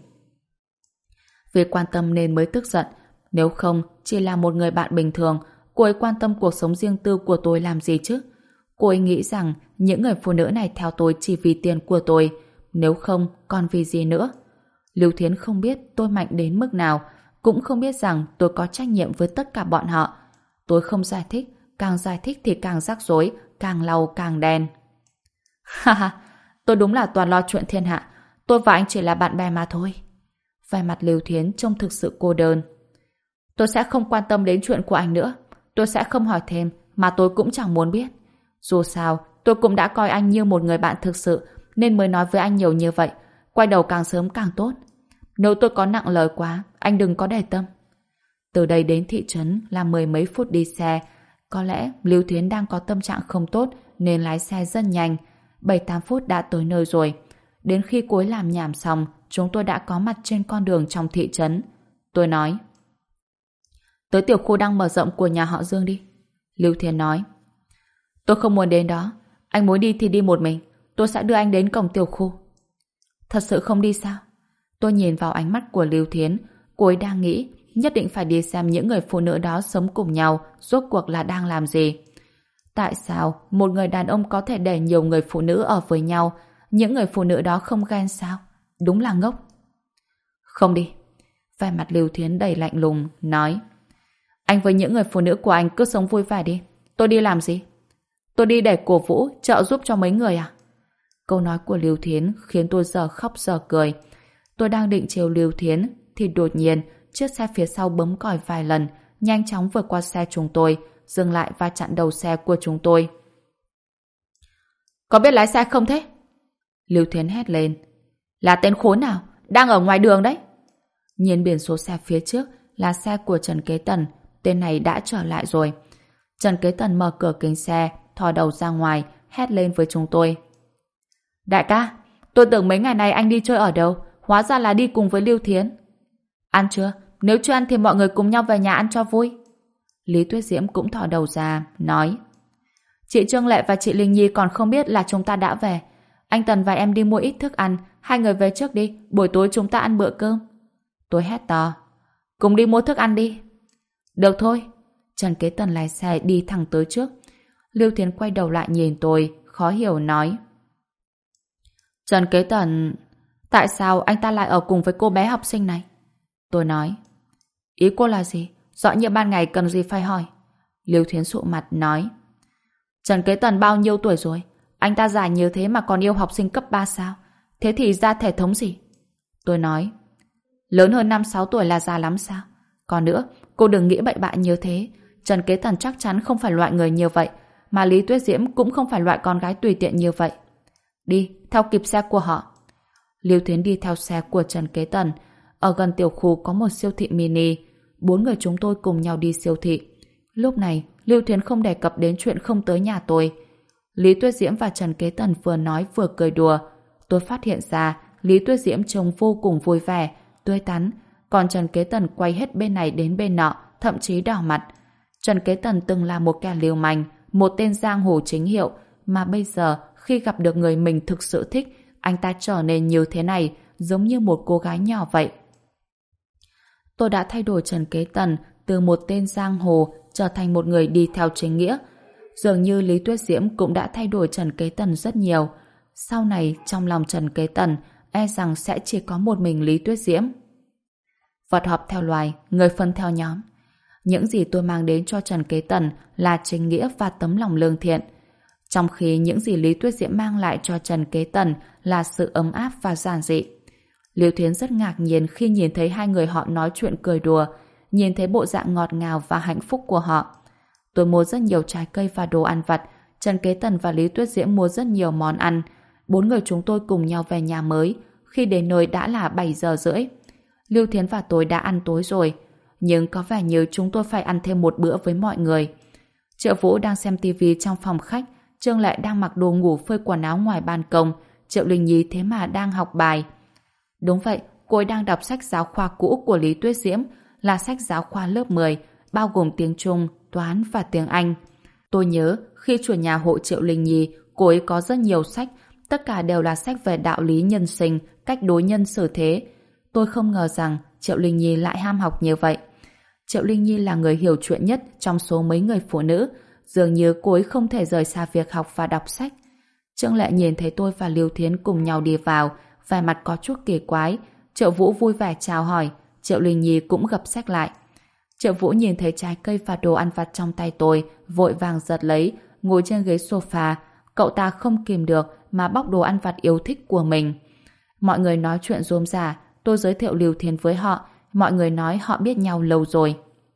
Vì quan tâm nên mới tức giận. Nếu không, chỉ là một người bạn bình thường, cô ấy quan tâm cuộc sống riêng tư của tôi làm gì chứ? Cô ấy nghĩ rằng những người phụ nữ này theo tôi chỉ vì tiền của tôi, nếu không còn vì gì nữa. Lưu Thiến không biết tôi mạnh đến mức nào, cũng không biết rằng tôi có trách nhiệm với tất cả bọn họ. Tôi không giải thích, càng giải thích thì càng rắc rối, càng lau càng đen. Ha ha, tôi đúng là toàn lo chuyện thiên hạ, tôi và anh chỉ là bạn bè mà thôi. Vẻ mặt Lưu Thiến trông thực sự cô đơn. Tôi sẽ không quan tâm đến chuyện của anh nữa, tôi sẽ không hỏi thêm, mà tôi cũng chẳng muốn biết. Dù sao, tôi cũng đã coi anh như một người bạn thực sự, nên mới nói với anh nhiều như vậy. Quay đầu càng sớm càng tốt. Nếu tôi có nặng lời quá, anh đừng có để tâm. Từ đây đến thị trấn là 10 mấy phút đi xe. Có lẽ Lưu Thiến đang có tâm trạng không tốt nên lái xe rất nhanh. 7-8 phút đã tới nơi rồi. Đến khi cuối làm nhảm xong, chúng tôi đã có mặt trên con đường trong thị trấn. Tôi nói, tới tiểu khu đang mở rộng của nhà họ Dương đi. Lưu Thiến nói, tôi không muốn đến đó. Anh muốn đi thì đi một mình. Tôi sẽ đưa anh đến cổng tiểu khu. Thật sự không đi sao? Tôi nhìn vào ánh mắt của Lưu Thiến. Cô ấy đang nghĩ nhất định phải đi xem những người phụ nữ đó sống cùng nhau rốt cuộc là đang làm gì. Tại sao một người đàn ông có thể để nhiều người phụ nữ ở với nhau, những người phụ nữ đó không ghen sao? Đúng là ngốc. Không đi. Vẻ mặt Lưu Thiến đầy lạnh lùng, nói, anh với những người phụ nữ của anh cứ sống vui vẻ đi. Tôi đi làm gì? Tôi đi để cổ vũ, trợ giúp cho mấy người à? Câu nói của Lưu Thiến khiến tôi giờ khóc giờ cười. Tôi đang định trêu Lưu Thiến thì đột nhiên chiếc xe phía sau bấm còi vài lần, nhanh chóng vượt qua xe chúng tôi, dừng lại và chặn đầu xe của chúng tôi. Có biết lái xe không thế? Lưu Thiến hét lên. Là tên khốn nào? Đang ở ngoài đường đấy. Nhìn biển số xe phía trước là xe của Trần Kế Tần. Tên này đã trở lại rồi. Trần Kế Tần mở cửa kính xe, thò đầu ra ngoài, hét lên với chúng tôi. Đại ca, tôi tưởng mấy ngày này anh đi chơi ở đâu, hóa ra là đi cùng với Lưu Thiến. Ăn chưa? Nếu chưa ăn thì mọi người cùng nhau về nhà ăn cho vui. Lý Tuyết Diễm cũng thò đầu ra, nói, chị Trương Lệ và chị Linh Nhi còn không biết là chúng ta đã về. Anh Tần và em đi mua ít thức ăn, hai người về trước đi, buổi tối chúng ta ăn bữa cơm. Tôi hét to, cùng đi mua thức ăn đi. Được thôi. Trần Kế Tần lái xe đi thẳng tới trước. Lưu Thiến quay đầu lại nhìn tôi, khó hiểu nói, Trần Kế Tần, tại sao anh ta lại ở cùng với cô bé học sinh này? Tôi nói, ý cô là gì? Rõ như ban ngày cần gì phải hỏi. Lưu Thiến sụ mặt nói, Trần Kế Tần bao nhiêu tuổi rồi? Anh ta già như thế mà còn yêu học sinh cấp 3 sao? Thế thì ra thể thống gì? Tôi nói, lớn hơn 5-6 tuổi là già lắm sao? Còn nữa, cô đừng nghĩ bậy bạ như thế. Trần Kế Tần chắc chắn không phải loại người như vậy, mà Lý Tuyết Diễm cũng không phải loại con gái tùy tiện như vậy. Đi, theo kịp xe của họ. Lưu Thiến đi theo xe của Trần Kế Tần. Ở gần tiểu khu có một siêu thị mini. 4 người chúng tôi cùng nhau đi siêu thị. Lúc này, Lưu Thiến không đề cập đến chuyện không tới nhà tôi. Lý Tuyết Diễm và Trần Kế Tần vừa nói vừa cười đùa. Tôi phát hiện ra Lý Tuyết Diễm trông vô cùng vui vẻ, tươi tắn, còn Trần Kế Tần quay hết bên này đến bên nọ, thậm chí đỏ mặt. Trần Kế Tần từng là một kẻ lưu manh, một tên giang hồ chính hiệu, mà bây giờ khi gặp được người mình thực sự thích, anh ta trở nên như thế này, giống như một cô gái nhỏ vậy. Tôi đã thay đổi Trần Kế Tần từ một tên giang hồ trở thành một người đi theo chính nghĩa. Dường như Lý Tuyết Diễm cũng đã thay đổi Trần Kế Tần rất nhiều. Sau này, trong lòng Trần Kế Tần, e rằng sẽ chỉ có một mình Lý Tuyết Diễm. Vật họp theo loài, người phân theo nhóm. Những gì tôi mang đến cho Trần Kế Tần là chính nghĩa và tấm lòng lương thiện. Trong khi những gì Lý Tuyết Diễm mang lại cho Trần Kế Tần là sự ấm áp và giản dị. Lưu Thiến rất ngạc nhiên khi nhìn thấy hai người họ nói chuyện cười đùa, nhìn thấy bộ dạng ngọt ngào và hạnh phúc của họ. Tôi mua rất nhiều trái cây và đồ ăn vặt, Trần Kế Tần và Lý Tuyết Diễm mua rất nhiều món ăn. 4 người chúng tôi cùng nhau về nhà mới, khi đến nơi đã là 7 giờ rưỡi. Lưu Thiến và tôi đã ăn tối rồi, nhưng có vẻ như chúng tôi phải ăn thêm một bữa với mọi người. Triệu Vũ đang xem tivi trong phòng khách, Trương Lệ đang mặc đồ ngủ phơi quần áo ngoài ban công, Triệu Linh Nhi thế mà đang học bài. Đúng vậy, cô ấy đang đọc sách giáo khoa cũ của Lý Tuyết Diễm, là sách giáo khoa lớp 10, bao gồm tiếng Trung, toán và tiếng Anh. Tôi nhớ, khi chuyển nhà hộ Triệu Linh Nhi, cô ấy có rất nhiều sách, tất cả đều là sách về đạo lý nhân sinh, cách đối nhân xử thế. Tôi không ngờ rằng Triệu Linh Nhi lại ham học như vậy. Triệu Linh Nhi là người hiểu chuyện nhất trong số mấy người phụ nữ, dường như cô ấy không thể rời xa việc học và đọc sách. Trương Lệ nhìn thấy tôi và Lưu Thiến cùng nhau đi vào, vẻ mặt có chút kỳ quái. Triệu Vũ vui vẻ chào hỏi, Triệu Linh Nhi cũng gập sách lại. Triệu Vũ nhìn thấy trái cây và đồ ăn vặt trong tay tôi, vội vàng giật lấy, ngồi trên ghế sofa. Cậu ta không kìm được mà bóc đồ ăn vặt yêu thích của mình. Mọi người nói chuyện rôm rả, tôi giới thiệu Lưu Thiến với họ, mọi người nói họ biết nhau lâu rồi.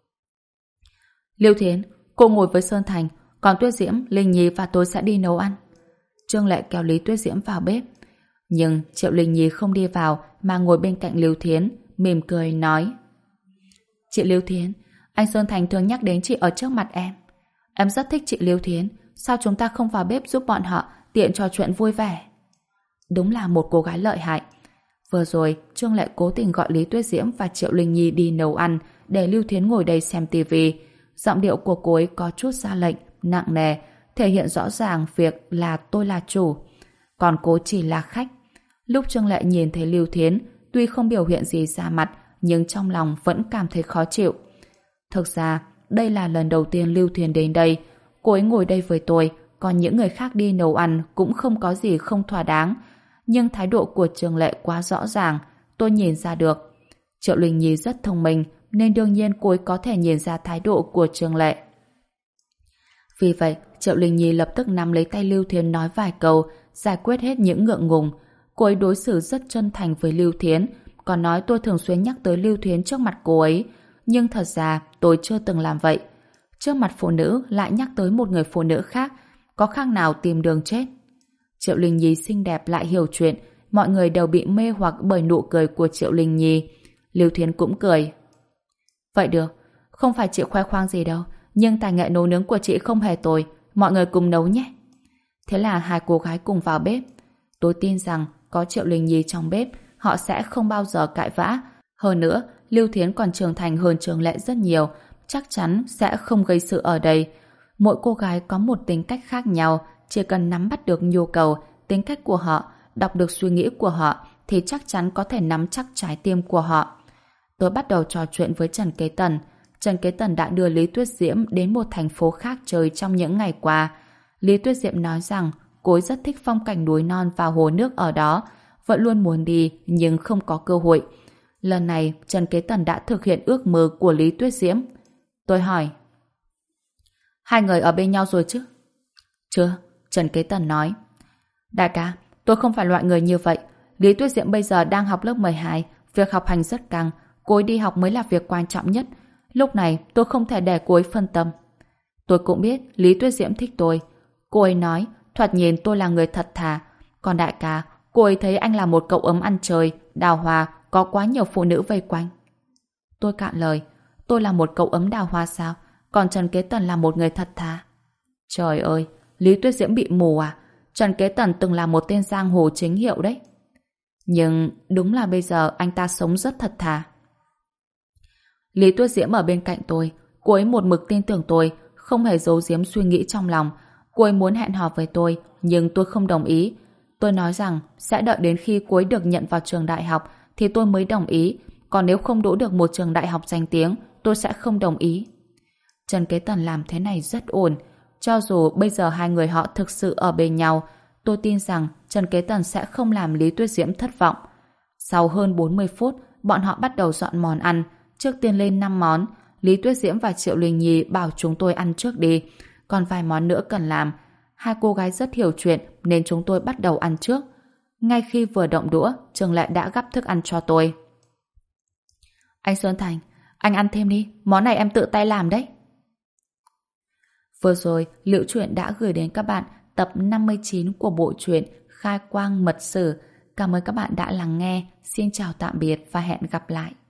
Lưu Thiến, cô ngồi với Sơn Thành, còn Tuyết Diễm, Linh Nhi và tôi sẽ đi nấu ăn. Trương Lệ kéo Lý Tuyết Diễm vào bếp. Nhưng Triệu Linh Nhi không đi vào mà ngồi bên cạnh Lưu Thiến, mỉm cười nói: Chị Lưu Thiến, anh Sơn Thành thường nhắc đến chị ở trước mặt em. Em rất thích chị Lưu Thiến, sao chúng ta không vào bếp giúp bọn họ tiện trò chuyện vui vẻ? Đúng là một cô gái lợi hại. Vừa rồi, Trương Lệ cố tình gọi Lý Tuyết Diễm và Triệu Linh Nhi đi nấu ăn để Lưu Thiến ngồi đây xem tivi. Giọng điệu của cô ấy có chút ra lệnh, nặng nề, thể hiện rõ ràng việc là tôi là chủ, còn cô chỉ là khách. Lúc Trương Lệ nhìn thấy Lưu Thiến, tuy không biểu hiện gì ra mặt, nhưng trong lòng vẫn cảm thấy khó chịu. Thực ra, đây là lần đầu tiên Lưu Thiến đến đây. Cô ấy ngồi đây với tôi, còn những người khác đi nấu ăn cũng không có gì không thỏa đáng. Nhưng thái độ của Trương Lệ quá rõ ràng, tôi nhìn ra được. Triệu Linh Nhi rất thông minh, nên đương nhiên cô ấy có thể nhìn ra thái độ của Trương Lệ. Vì vậy, Triệu Linh Nhi lập tức nắm lấy tay Lưu Thiến nói vài câu, giải quyết hết những ngượng ngùng. Cô ấy đối xử rất chân thành với Lưu Thiến, còn nói tôi thường xuyên nhắc tới Lưu Thiến trước mặt cô ấy. Nhưng thật ra tôi chưa từng làm vậy. Trước mặt phụ nữ lại nhắc tới một người phụ nữ khác, có khác nào tìm đường chết. Triệu Linh Nhi xinh đẹp lại hiểu chuyện, mọi người đều bị mê hoặc bởi nụ cười của Triệu Linh Nhi. Lưu Thiến cũng cười. Vậy được, không phải chị khoe khoang gì đâu, nhưng tài nghệ nấu nướng của chị không hề tồi, mọi người cùng nấu nhé. Thế là hai cô gái cùng vào bếp. Tôi tin rằng có Triệu Linh Nhi trong bếp, họ sẽ không bao giờ cãi vã. Hơn nữa, Lưu Thiến còn trưởng thành hơn Trương Lệ rất nhiều, chắc chắn sẽ không gây sự ở đây. Mỗi cô gái có một tính cách khác nhau, chỉ cần nắm bắt được nhu cầu, tính cách của họ, đọc được suy nghĩ của họ, thì chắc chắn có thể nắm chắc trái tim của họ. Tôi bắt đầu trò chuyện với Trần Kế Tần. Trần Kế Tần đã đưa Lý Tuyết Diễm đến một thành phố khác chơi trong những ngày qua. Lý Tuyết Diễm nói rằng cô ấy rất thích phong cảnh núi non và hồ nước ở đó, vẫn luôn muốn đi nhưng không có cơ hội. Lần này, Trần Kế Tần đã thực hiện ước mơ của Lý Tuyết Diễm. Tôi hỏi: Hai người ở bên nhau rồi chứ? Chưa, Trần Kế Tần nói. Đại ca, tôi không phải loại người như vậy. Lý Tuyết Diễm bây giờ đang học lớp 12, việc học hành rất căng, cô ấy đi học mới là việc quan trọng nhất. Lúc này tôi không thể để cô ấy phân tâm. Tôi cũng biết Lý Tuyết Diễm thích tôi. Cô ấy nói, thoạt nhìn tôi là người thật thà. Còn đại ca, cô ấy thấy anh là một cậu ấm ăn chơi, đào hoa, có quá nhiều phụ nữ vây quanh. Tôi cạn lời, tôi là một cậu ấm đào hoa sao? Còn Trần Kế Tần là một người thật thà. Trời ơi, Lý Tuyết Diễm bị mù à? Trần Kế Tần từng là một tên giang hồ chính hiệu đấy. Nhưng đúng là bây giờ anh ta sống rất thật thà. Lý Tuyết Diễm ở bên cạnh tôi, cô ấy một mực tin tưởng tôi, không hề giấu giếm suy nghĩ trong lòng. Cô ấy muốn hẹn hò với tôi, nhưng tôi không đồng ý. Tôi nói rằng sẽ đợi đến khi cô ấy được nhận vào trường đại học thì tôi mới đồng ý, còn nếu không đỗ được một trường đại học danh tiếng, tôi sẽ không đồng ý. Trần Kế Tần làm thế này rất ổn. Cho dù bây giờ hai người họ thực sự ở bên nhau, tôi tin rằng Trần Kế Tần sẽ không làm Lý Tuyết Diễm thất vọng. Sau hơn 40 phút, bọn họ bắt đầu dọn món ăn. Trước tiên lên 5 món, Lý Tuyết Diễm và Triệu Linh Nhi bảo chúng tôi ăn trước đi. Còn vài món nữa cần làm. Hai cô gái rất hiểu chuyện nên chúng tôi bắt đầu ăn trước. Ngay khi vừa động đũa, Trường Lệ đã gắp thức ăn cho tôi. Anh Sơn Thành, anh ăn thêm đi, món này em tự tay làm đấy. Vừa rồi, Liễu Chuyện đã gửi đến các bạn tập 59 của bộ truyện Khai Quang Mật Sử. Cảm ơn các bạn đã lắng nghe. Xin chào tạm biệt và hẹn gặp lại.